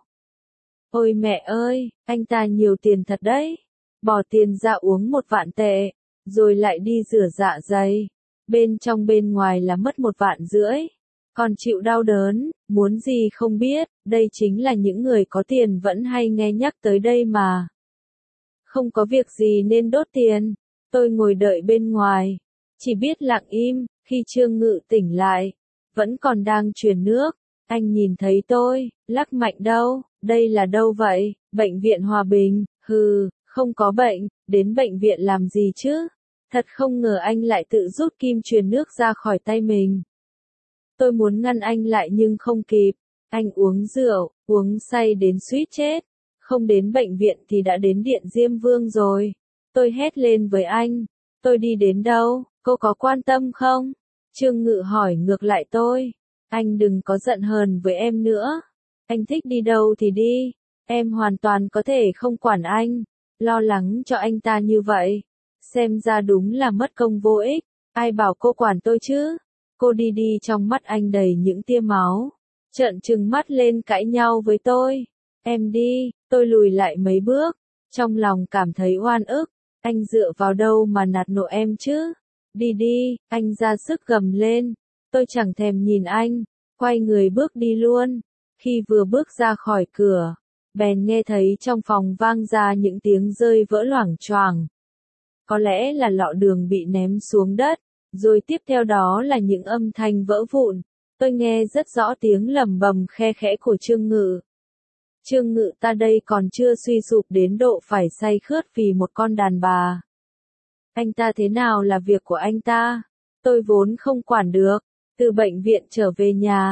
Ôi mẹ ơi, anh ta nhiều tiền thật đấy. Bỏ tiền ra uống 1 vạn tệ, rồi lại đi rửa dạ dày. Bên trong bên ngoài là mất 1,5 vạn. Còn chịu đau đớn, muốn gì không biết, đây chính là những người có tiền vẫn hay nghe nhắc tới đây mà. Không có việc gì nên đốt tiền. Tôi ngồi đợi bên ngoài, chỉ biết lặng im. Khi Trương Ngự tỉnh lại, vẫn còn đang truyền nước. Anh nhìn thấy tôi, lắc mạnh đâu, đây là đâu vậy? Bệnh viện Hòa Bình. Hừ, không có bệnh, đến bệnh viện làm gì chứ? Thật không ngờ anh lại tự rút kim truyền nước ra khỏi tay mình. Tôi muốn ngăn anh lại nhưng không kịp. Anh uống rượu, uống say đến suýt chết. Không đến bệnh viện thì đã đến Điện Diêm Vương rồi. Tôi hét lên với anh. Tôi đi đến đâu, cô có quan tâm không? Trương Ngự hỏi ngược lại tôi. Anh đừng có giận hờn với em nữa. Anh thích đi đâu thì đi. Em hoàn toàn có thể không quản anh. Lo lắng cho anh ta như vậy. Xem ra đúng là mất công vô ích. Ai bảo cô quản tôi chứ? Cô đi đi, trong mắt anh đầy những tia máu. Trợn trừng mắt lên cãi nhau với tôi. Em đi, tôi lùi lại mấy bước. Trong lòng cảm thấy oan ức. Anh dựa vào đâu mà nạt nộ em chứ? Đi đi, anh ra sức gầm lên. Tôi chẳng thèm nhìn anh. Quay người bước đi luôn. Khi vừa bước ra khỏi cửa, bèn nghe thấy trong phòng vang ra những tiếng rơi vỡ loảng choảng. Có lẽ là lọ đường bị ném xuống đất, rồi tiếp theo đó là những âm thanh vỡ vụn. Tôi nghe rất rõ tiếng lầm bầm khe khẽ của Trương Ngự. Trương Ngự ta đây còn chưa suy sụp đến độ phải say khướt vì một con đàn bà. Anh ta thế nào là việc của anh ta. Tôi vốn không quản được. Từ bệnh viện trở về nhà,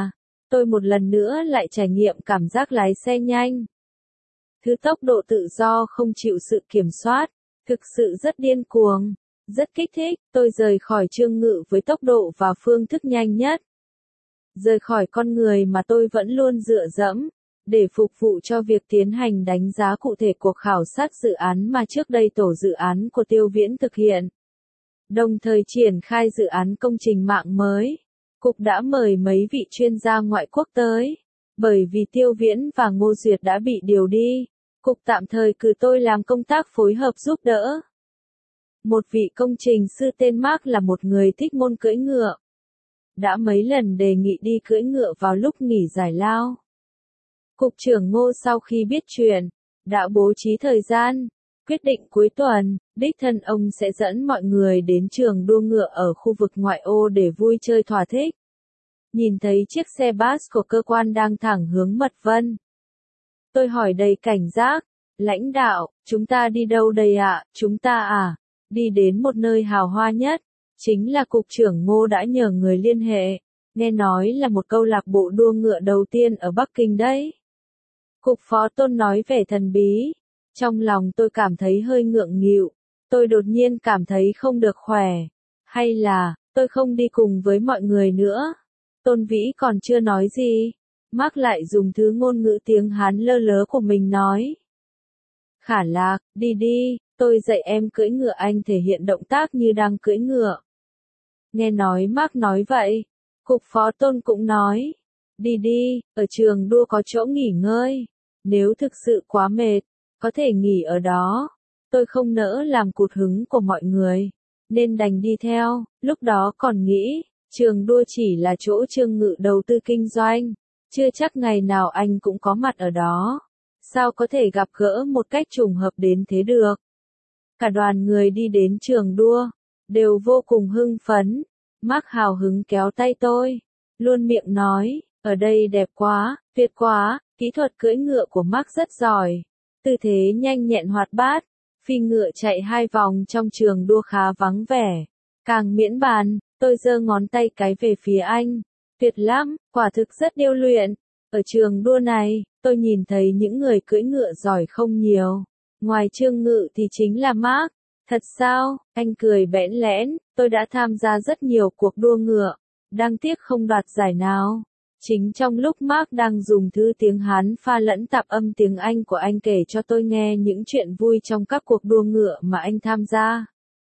Tôi một lần nữa lại trải nghiệm cảm giác lái xe nhanh. Thứ tốc độ tự do không chịu sự kiểm soát, thực sự rất điên cuồng, rất kích thích. Tôi rời khỏi Trương Ngự với tốc độ và phương thức nhanh nhất. Rời khỏi con người mà tôi vẫn luôn dựa dẫm, để phục vụ cho việc tiến hành đánh giá cụ thể cuộc khảo sát dự án mà trước đây tổ dự án của Tiêu Viễn thực hiện. Đồng thời triển khai dự án công trình mạng mới. Cục đã mời mấy vị chuyên gia ngoại quốc tới. Bởi vì Tiêu Viễn và Ngô Duyệt đã bị điều đi, Cục tạm thời cử tôi làm công tác phối hợp giúp đỡ. Một vị công trình sư tên Mark là một người thích môn cưỡi ngựa. Đã mấy lần đề nghị đi cưỡi ngựa vào lúc nghỉ giải lao. Cục trưởng Ngô sau khi biết chuyện, đã bố trí thời gian, quyết định cuối tuần, đích thân ông sẽ dẫn mọi người đến trường đua ngựa ở khu vực ngoại ô để vui chơi thỏa thích. Nhìn thấy chiếc xe bus của cơ quan đang thẳng hướng Mật Vân. Tôi hỏi đầy cảnh giác, lãnh đạo, chúng ta đi đâu đây ạ? Chúng ta đi đến một nơi hào hoa nhất, chính là Cục trưởng Ngô đã nhờ người liên hệ, nghe nói là một câu lạc bộ đua ngựa đầu tiên ở Bắc Kinh đấy. Cục Phó Tôn nói vẻ thần bí, trong lòng tôi cảm thấy hơi ngượng nghịu, tôi đột nhiên cảm thấy không được khỏe, hay là, tôi không đi cùng với mọi người nữa. Tôn Vĩ còn chưa nói gì, Mark lại dùng thứ ngôn ngữ tiếng Hán lơ lớ của mình nói. Khả Lạc, đi đi, tôi dạy em cưỡi ngựa, anh thể hiện động tác như đang cưỡi ngựa. Nghe nói Mark nói vậy, Cục Phó Tôn cũng nói, đi đi, ở trường đua có chỗ nghỉ ngơi, nếu thực sự quá mệt, có thể nghỉ ở đó. Tôi không nỡ làm cụt hứng của mọi người, nên đành đi theo, lúc đó còn nghĩ, trường đua chỉ là chỗ Trương Ngự đầu tư kinh doanh, chưa chắc ngày nào anh cũng có mặt ở đó. Sao có thể gặp gỡ một cách trùng hợp đến thế được? Cả đoàn người đi đến trường đua, đều vô cùng hưng phấn. Mark hào hứng kéo tay tôi, luôn miệng nói, ở đây đẹp quá, tuyệt quá, kỹ thuật cưỡi ngựa của Mark rất giỏi. Tư thế nhanh nhẹn hoạt bát, phi ngựa chạy 2 vòng trong trường đua khá vắng vẻ. Càng miễn bàn, tôi giơ ngón tay cái về phía anh. Tuyệt lắm, quả thực rất điêu luyện. Ở trường đua này, tôi nhìn thấy những người cưỡi ngựa giỏi không nhiều. Ngoài Trương Ngự thì chính là Mark. Thật sao? Anh cười bẽn lẽn, tôi đã tham gia rất nhiều cuộc đua ngựa. Đáng tiếc không đoạt giải nào. Chính trong lúc Mark đang dùng thứ tiếng Hán pha lẫn tạp âm tiếng Anh của anh kể cho tôi nghe những chuyện vui trong các cuộc đua ngựa mà anh tham gia.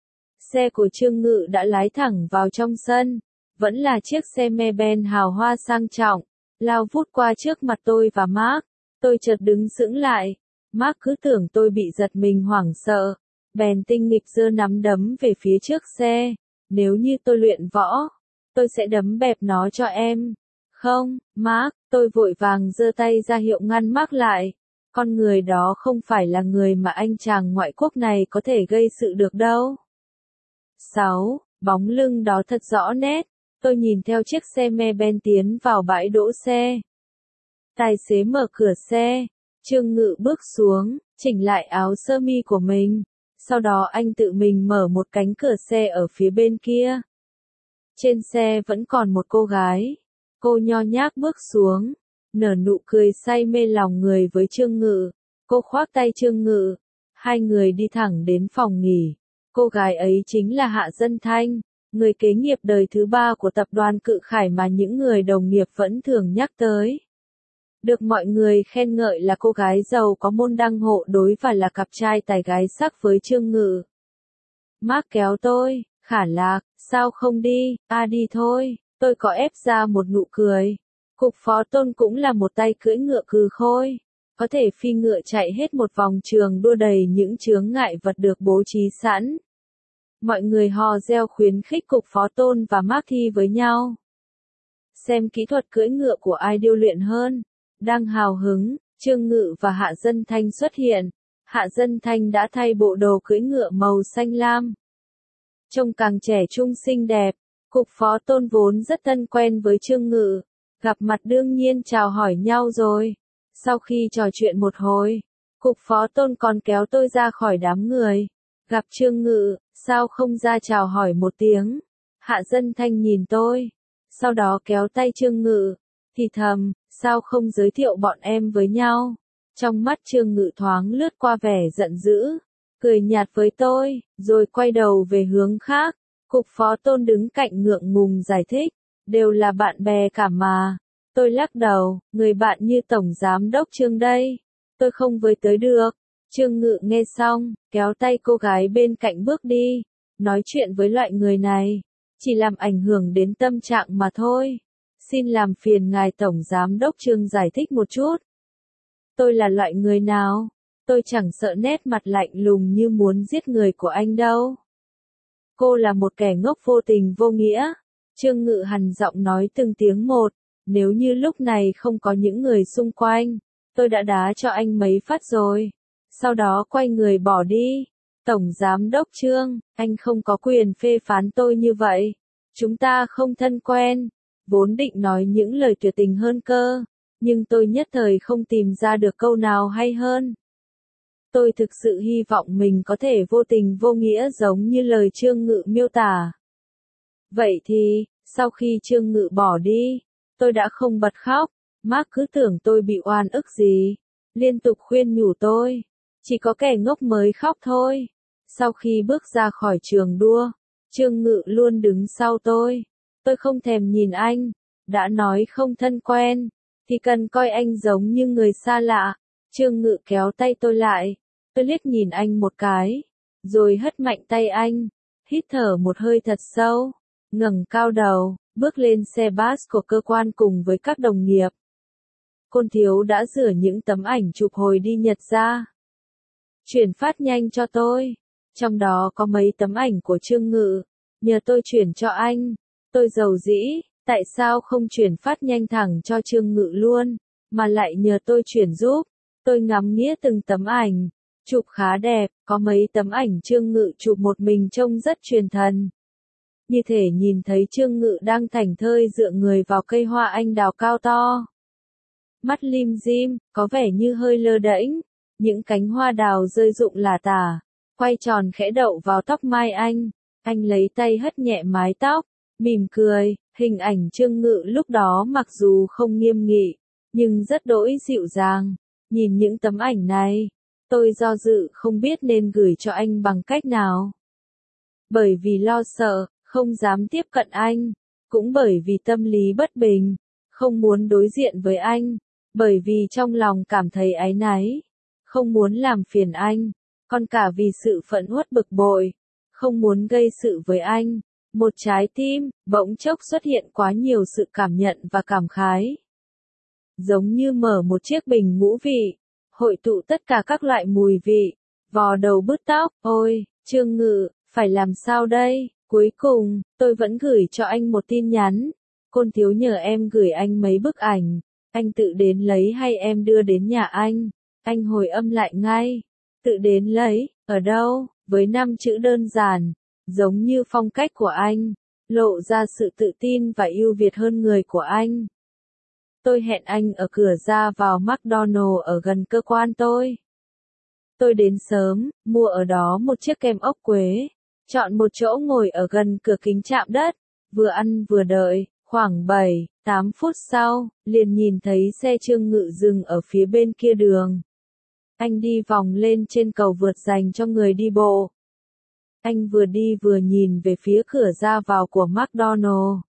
Xe của Trương Ngự đã lái thẳng vào trong sân. Vẫn là chiếc xe Mercedes hào hoa sang trọng, lao vút qua trước mặt tôi và Mark. Tôi chợt đứng sững lại. Mark cứ tưởng tôi bị giật mình hoảng sợ, bèn tinh nghịch giơ nắm đấm về phía trước xe. Nếu như tôi luyện võ, tôi sẽ đấm bẹp nó cho em. Không, Mark, tôi vội vàng giơ tay ra hiệu ngăn Mark lại. Con người đó không phải là người mà anh chàng ngoại quốc này có thể gây sự được đâu. 6. Bóng lưng đó thật rõ nét. Tôi nhìn theo chiếc xe Mercedes tiến vào bãi đỗ xe. Tài xế mở cửa xe. Trương Ngự bước xuống, chỉnh lại áo sơ mi của mình. Sau đó anh tự mình mở một cánh cửa xe ở phía bên kia. Trên xe vẫn còn một cô gái. Cô nho nhác bước xuống, nở nụ cười say mê lòng người với Trương Ngự. Cô khoác tay Trương Ngự. Hai người đi thẳng đến phòng nghỉ. Cô gái ấy chính là Hạ Dân Thanh, người kế nghiệp đời thứ 3 của tập đoàn Cự Khải mà những người đồng nghiệp vẫn thường nhắc tới. Được mọi người khen ngợi là cô gái giàu có môn đăng hộ đối và là cặp trai tài gái sắc với Trương Ngự. Mark kéo tôi, Khả Lạc, sao không đi, đi thôi, tôi có ép ra một nụ cười. Cục Phó Tôn cũng là một tay cưỡi ngựa cừ khôi, có thể phi ngựa chạy hết một vòng trường đua đầy những chướng ngại vật được bố trí sẵn. Mọi người hò reo khuyến khích Cục Phó Tôn và Mark thi với nhau. Xem kỹ thuật cưỡi ngựa của ai điêu luyện hơn. Đang hào hứng, Trương Ngự và Hạ Dân Thanh xuất hiện. Hạ Dân Thanh đã thay bộ đồ cưỡi ngựa màu xanh lam. Trông càng trẻ trung xinh đẹp. Cục Phó Tôn vốn rất thân quen với Trương Ngự. Gặp mặt đương nhiên chào hỏi nhau rồi. Sau khi trò chuyện một hồi, Cục Phó Tôn còn kéo tôi ra khỏi đám người. Gặp Trương Ngự, sao không ra chào hỏi một tiếng? Hạ Dân Thanh nhìn tôi. Sau đó kéo tay Trương Ngự. thì thầm, sao không giới thiệu bọn em với nhau? Trong mắt Trương Ngự thoáng lướt qua vẻ giận dữ, cười nhạt với tôi, rồi quay đầu về hướng khác. Cục phó Tôn đứng cạnh ngượng ngùng giải thích, đều là bạn bè cả mà. Tôi lắc đầu, người bạn như Tổng Giám đốc Trương đây, tôi không với tới được. Trương Ngự nghe xong, kéo tay cô gái bên cạnh bước đi, nói chuyện với loại người này, chỉ làm ảnh hưởng đến tâm trạng mà thôi. Xin làm phiền ngài Tổng Giám đốc Trương giải thích một chút. Tôi là loại người nào? Tôi chẳng sợ nét mặt lạnh lùng như muốn giết người của anh đâu. Cô là một kẻ ngốc vô tình vô nghĩa. Trương Ngự hằn giọng nói từng tiếng một, nếu như lúc này không có những người xung quanh, tôi đã đá cho anh mấy phát rồi. Sau đó quay người bỏ đi. Tổng Giám đốc Trương, anh không có quyền phê phán tôi như vậy. Chúng ta không thân quen. Vốn định nói những lời tuyệt tình hơn cơ, nhưng tôi nhất thời không tìm ra được câu nào hay hơn. Tôi thực sự hy vọng mình có thể vô tình vô nghĩa giống như lời Trương Ngự miêu tả. Vậy thì, sau khi Trương Ngự bỏ đi, tôi đã không bật khóc. Mark cứ tưởng tôi bị oan ức gì, liên tục khuyên nhủ tôi. Chỉ có kẻ ngốc mới khóc thôi. Sau khi bước ra khỏi trường đua, Trương Ngự luôn đứng sau tôi. Tôi không thèm nhìn anh. Đã nói không thân quen, thì cần coi anh giống như người xa lạ. Trương Ngự kéo tay tôi lại. Tôi liếc nhìn anh một cái, rồi hất mạnh tay anh. Hít thở một hơi thật sâu, ngẩng cao đầu, bước lên xe bus của cơ quan cùng với các đồng nghiệp. Côn Thiếu đã rửa những tấm ảnh chụp hồi đi Nhật ra. Chuyển phát nhanh cho tôi. Trong đó có mấy tấm ảnh của Trương Ngự. Nhờ tôi chuyển cho anh. Tôi giàu dĩ, tại sao không chuyển phát nhanh thẳng cho Trương Ngự luôn, mà lại nhờ tôi chuyển giúp. Tôi ngắm nghía từng tấm ảnh. Chụp khá đẹp, có mấy tấm ảnh Trương Ngự chụp một mình trông rất truyền thần. Như thể nhìn thấy Trương Ngự đang thảnh thơi dựa người vào cây hoa anh đào cao to. Mắt lim dim, có vẻ như hơi lơ đễnh. Những cánh hoa đào rơi rụng lả tả, quay tròn khẽ đậu vào tóc mai anh. Anh lấy tay hất nhẹ mái tóc, mỉm cười. Hình ảnh Trương Ngự lúc đó mặc dù không nghiêm nghị, nhưng rất đỗi dịu dàng. Nhìn những tấm ảnh này, tôi do dự không biết nên gửi cho anh bằng cách nào. Bởi vì lo sợ, không dám tiếp cận anh. Cũng bởi vì tâm lý bất bình, không muốn đối diện với anh. Bởi vì trong lòng cảm thấy áy náy, không muốn làm phiền anh. Còn cả vì sự phẫn uất bực bội, không muốn gây sự với anh. Một trái tim, bỗng chốc xuất hiện quá nhiều sự cảm nhận và cảm khái. Giống như mở một chiếc bình ngũ vị, hội tụ tất cả các loại mùi vị, vò đầu bứt tóc. Ôi, Trương Ngự, phải làm sao đây? Cuối cùng, tôi vẫn gửi cho anh một tin nhắn. Côn Thiếu nhờ em gửi anh mấy bức ảnh. Anh tự đến lấy hay em đưa đến nhà anh? Anh hồi âm lại ngay. Tự đến lấy, ở đâu? Với 5 chữ đơn giản, giống như phong cách của anh, lộ ra sự tự tin và ưu việt hơn người của anh. Tôi hẹn anh ở cửa ra vào McDonald ở gần cơ quan tôi. Tôi đến sớm, mua ở đó một chiếc kem ốc quế, chọn một chỗ ngồi ở gần cửa kính chạm đất, vừa ăn vừa đợi. Khoảng 7-8 phút sau, liền nhìn thấy xe Trương Ngự dừng ở phía bên kia đường. Anh đi vòng lên trên cầu vượt dành cho người đi bộ. Anh vừa đi vừa nhìn về phía cửa ra vào của McDonald.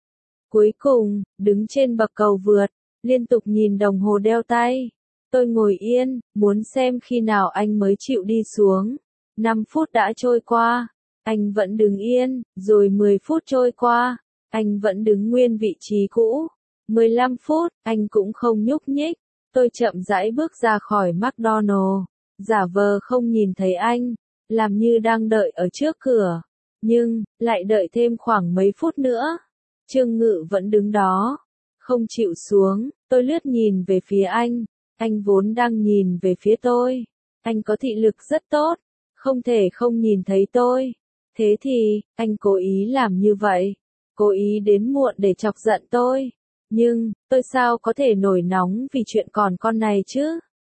Cuối cùng, đứng trên bậc cầu vượt, liên tục nhìn đồng hồ đeo tay. Tôi ngồi yên, muốn xem khi nào anh mới chịu đi xuống. 5 phút đã trôi qua, anh vẫn đứng yên, rồi 10 phút trôi qua, anh vẫn đứng nguyên vị trí cũ. 15 phút, anh cũng không nhúc nhích. Tôi chậm rãi bước ra khỏi McDonald, giả vờ không nhìn thấy anh, làm như đang đợi ở trước cửa. Nhưng, lại đợi thêm khoảng mấy phút nữa. Trương Ngự vẫn đứng đó, không chịu xuống. Tôi lướt nhìn về phía anh vốn đang nhìn về phía tôi. Anh có thị lực rất tốt, không thể không nhìn thấy tôi. Thế thì, anh cố ý làm như vậy, cố ý đến muộn để chọc giận tôi. Nhưng, tôi sao có thể nổi nóng vì chuyện còn con này chứ?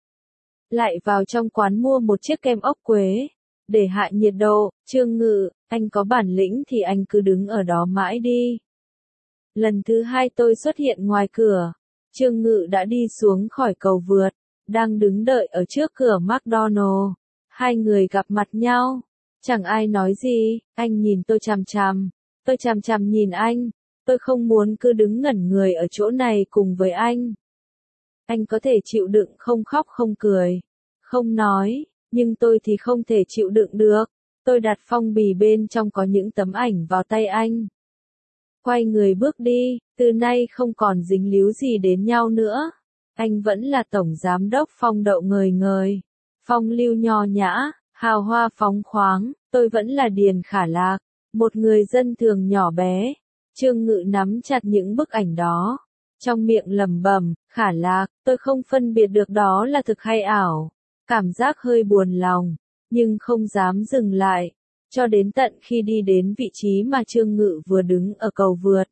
Lại vào trong quán mua một chiếc kem ốc quế, để hạ nhiệt độ. Trương Ngự, anh có bản lĩnh thì anh cứ đứng ở đó mãi đi. Lần thứ 2 tôi xuất hiện ngoài cửa, Trương Ngự đã đi xuống khỏi cầu vượt, đang đứng đợi ở trước cửa McDonald. Hai người gặp mặt nhau. Chẳng ai nói gì, anh nhìn tôi chằm chằm. Tôi chằm chằm nhìn anh. Tôi không muốn cứ đứng ngẩn người ở chỗ này cùng với anh. Anh có thể chịu đựng không khóc không cười, không nói, nhưng tôi thì không thể chịu đựng được. Tôi đặt phong bì bên trong có những tấm ảnh vào tay anh. Quay người bước đi, từ nay không còn dính líu gì đến nhau nữa. Anh vẫn là tổng giám đốc Phong Đậu ngời ngời, phong lưu nho nhã, hào hoa phóng khoáng, tôi vẫn là Điền Khả Lạc, một người dân thường nhỏ bé. Trương Ngự nắm chặt những bức ảnh đó, trong miệng lẩm bẩm, Khả Lạc, tôi không phân biệt được đó là thực hay ảo. Cảm giác hơi buồn lòng, nhưng không dám dừng lại, cho đến tận khi đi đến vị trí mà Trương Ngự vừa đứng ở cầu vượt.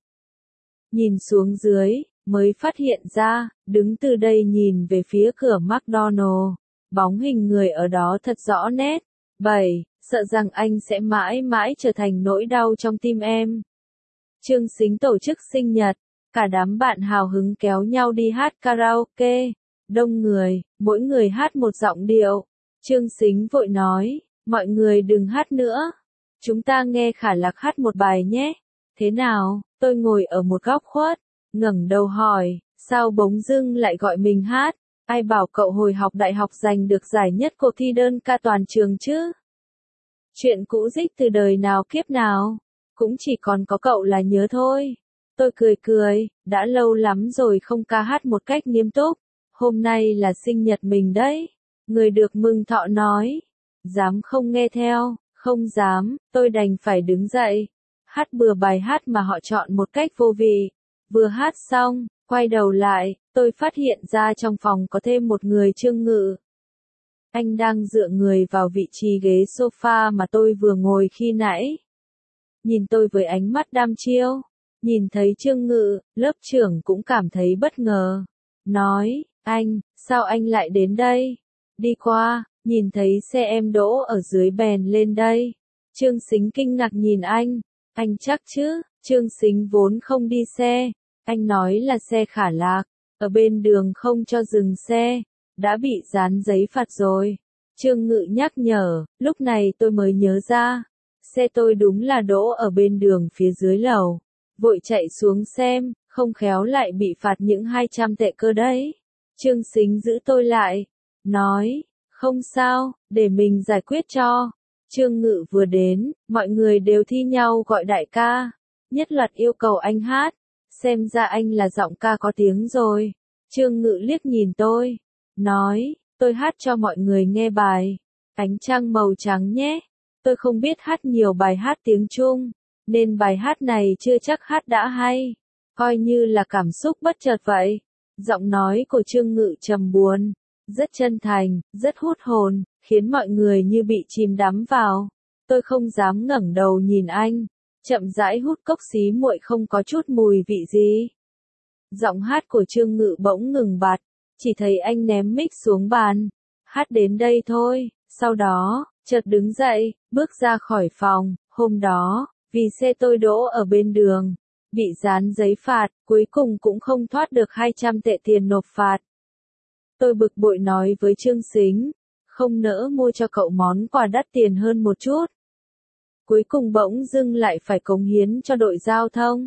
Nhìn xuống dưới, mới phát hiện ra, đứng từ đây nhìn về phía cửa McDonald, bóng hình người ở đó thật rõ nét. 7. Sợ rằng anh sẽ mãi mãi trở thành nỗi đau trong tim em. Trương Sính tổ chức sinh nhật, cả đám bạn hào hứng kéo nhau đi hát karaoke, đông người, mỗi người hát một giọng điệu. Trương Sính vội nói, mọi người đừng hát nữa, chúng ta nghe Khả Lạc hát một bài nhé. Thế nào? Tôi ngồi ở một góc khuất, ngẩng đầu hỏi, sao bỗng dưng lại gọi mình hát? Ai bảo cậu hồi học đại học giành được giải nhất cuộc thi đơn ca toàn trường chứ? Chuyện cũ dích từ đời nào kiếp nào, cũng chỉ còn có cậu là nhớ thôi. Tôi cười cười, đã lâu lắm rồi không ca hát một cách nghiêm túc, hôm nay là sinh nhật mình đấy. Người được mừng thọ nói, dám không nghe theo, không dám, tôi đành phải đứng dậy, hát bừa bài hát mà họ chọn một cách vô vị. Vừa hát xong, quay đầu lại, tôi phát hiện ra trong phòng có thêm một người, Trương Ngự. Anh đang dựa người vào vị trí ghế sofa mà tôi vừa ngồi khi nãy. Nhìn tôi với ánh mắt đăm chiêu, nhìn thấy Trương Ngự, lớp trưởng cũng cảm thấy bất ngờ. Nói, anh, sao anh lại đến đây? Đi qua, nhìn thấy xe em đỗ ở dưới bèn lên đây. Trương Sính kinh ngạc nhìn anh chắc chứ? Trương Sính vốn không đi xe, anh nói là xe Khả Lạc, ở bên đường không cho dừng xe, đã bị dán giấy phạt rồi. Trương Ngự nhắc nhở, lúc này tôi mới nhớ ra, xe tôi đúng là đỗ ở bên đường phía dưới lầu, vội chạy xuống xem, không khéo lại bị phạt những 200 tệ cơ đấy. Trương Sính giữ tôi lại, nói, không sao, để mình giải quyết cho. Trương Ngự vừa đến, mọi người đều thi nhau gọi đại ca, nhất loạt yêu cầu anh hát, xem ra anh là giọng ca có tiếng rồi. Trương Ngự liếc nhìn tôi, nói, tôi hát cho mọi người nghe bài Ánh Trăng Màu Trắng nhé. Tôi không biết hát nhiều bài hát tiếng Trung, nên bài hát này chưa chắc hát đã hay, coi như là cảm xúc bất chợt vậy. Giọng nói của Trương Ngự trầm buồn, rất chân thành, rất hút hồn, khiến mọi người như bị chìm đắm vào. Tôi không dám ngẩng đầu nhìn anh, chậm rãi hút cốc xí muội không có chút mùi vị gì. Giọng hát của Trương Ngự bỗng ngừng bặt, chỉ thấy anh ném mic xuống bàn. Hát đến đây thôi, sau đó, chợt đứng dậy, bước ra khỏi phòng. Hôm đó, vì xe tôi đỗ ở bên đường, bị dán giấy phạt, cuối cùng cũng không thoát được 200 tệ tiền nộp phạt. Tôi bực bội nói với Trương Sính, không nỡ mua cho cậu món quà đắt tiền hơn một chút. Cuối cùng bỗng dưng lại phải cống hiến cho đội giao thông.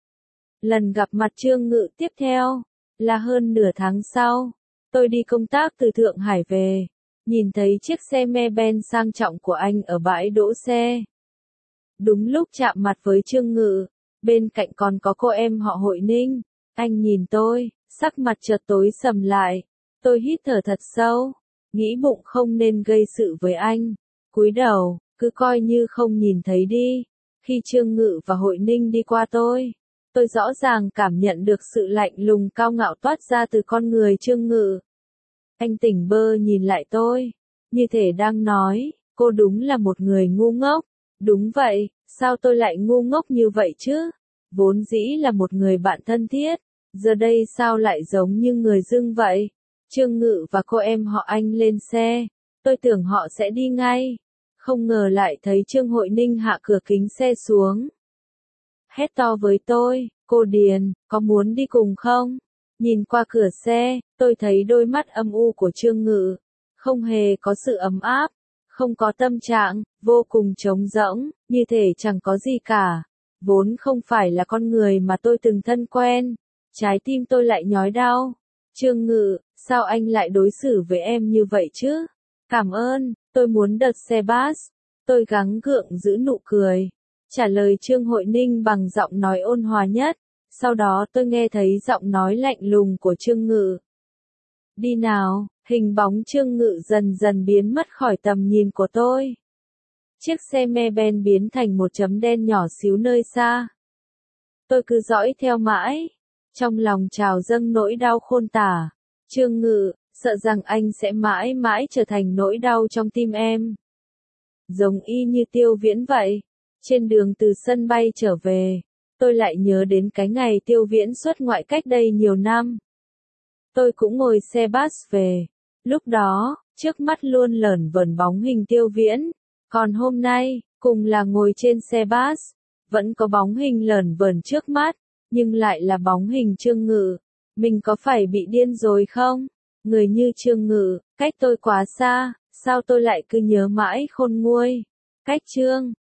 Lần gặp mặt Trương Ngự tiếp theo, là hơn nửa tháng sau. Tôi đi công tác từ Thượng Hải về, nhìn thấy chiếc xe Mercedes sang trọng của anh ở bãi đỗ xe. Đúng lúc chạm mặt với Trương Ngự, bên cạnh còn có cô em họ Hội Ninh. Anh nhìn tôi, sắc mặt chợt tối sầm lại. Tôi hít thở thật sâu, nghĩ bụng không nên gây sự với anh. Cúi đầu, cứ coi như không nhìn thấy đi. Khi Trương Ngự và Hội Ninh đi qua tôi rõ ràng cảm nhận được sự lạnh lùng cao ngạo toát ra từ con người Trương Ngự. Anh tỉnh bơ nhìn lại tôi, như thể đang nói, cô đúng là một người ngu ngốc. Đúng vậy, sao tôi lại ngu ngốc như vậy chứ? Vốn dĩ là một người bạn thân thiết, giờ đây sao lại giống như người dưng vậy? Trương Ngự và cô em họ Anh lên xe, tôi tưởng họ sẽ đi ngay. Không ngờ lại thấy Trương Hội Ninh hạ cửa kính xe xuống. Hét to với tôi, cô Điền, có muốn đi cùng không? Nhìn qua cửa xe, tôi thấy đôi mắt âm u của Trương Ngự, không hề có sự ấm áp, không có tâm trạng, vô cùng trống rỗng, như thể chẳng có gì cả. Vốn không phải là con người mà tôi từng thân quen. Trái tim tôi lại nhói đau. Trương Ngự, sao anh lại đối xử với em như vậy chứ? Cảm ơn, tôi muốn đợt xe bus. Tôi gắng gượng giữ nụ cười. Trả lời Trương Hội Ninh bằng giọng nói ôn hòa nhất. Sau đó tôi nghe thấy giọng nói lạnh lùng của Trương Ngự. Đi nào, hình bóng Trương Ngự dần dần biến mất khỏi tầm nhìn của tôi. Chiếc xe Mercedes biến thành một chấm đen nhỏ xíu nơi xa. Tôi cứ dõi theo mãi, trong lòng trào dâng nỗi đau khôn tả. Trương Ngự, sợ rằng anh sẽ mãi mãi trở thành nỗi đau trong tim em. Giống y như Tiêu Viễn vậy. Trên đường từ sân bay trở về, tôi lại nhớ đến cái ngày Tiêu Viễn xuất ngoại cách đây nhiều năm. Tôi cũng ngồi xe bus về. Lúc đó, trước mắt luôn lởn vởn bóng hình Tiêu Viễn. Còn hôm nay, cùng là ngồi trên xe bus, vẫn có bóng hình lởn vởn trước mắt, nhưng lại là bóng hình Trương Ngự. Mình có phải bị điên rồi không? Người như Trương Ngự, cách tôi quá xa, sao tôi lại cứ nhớ mãi khôn nguôi. Cách Trương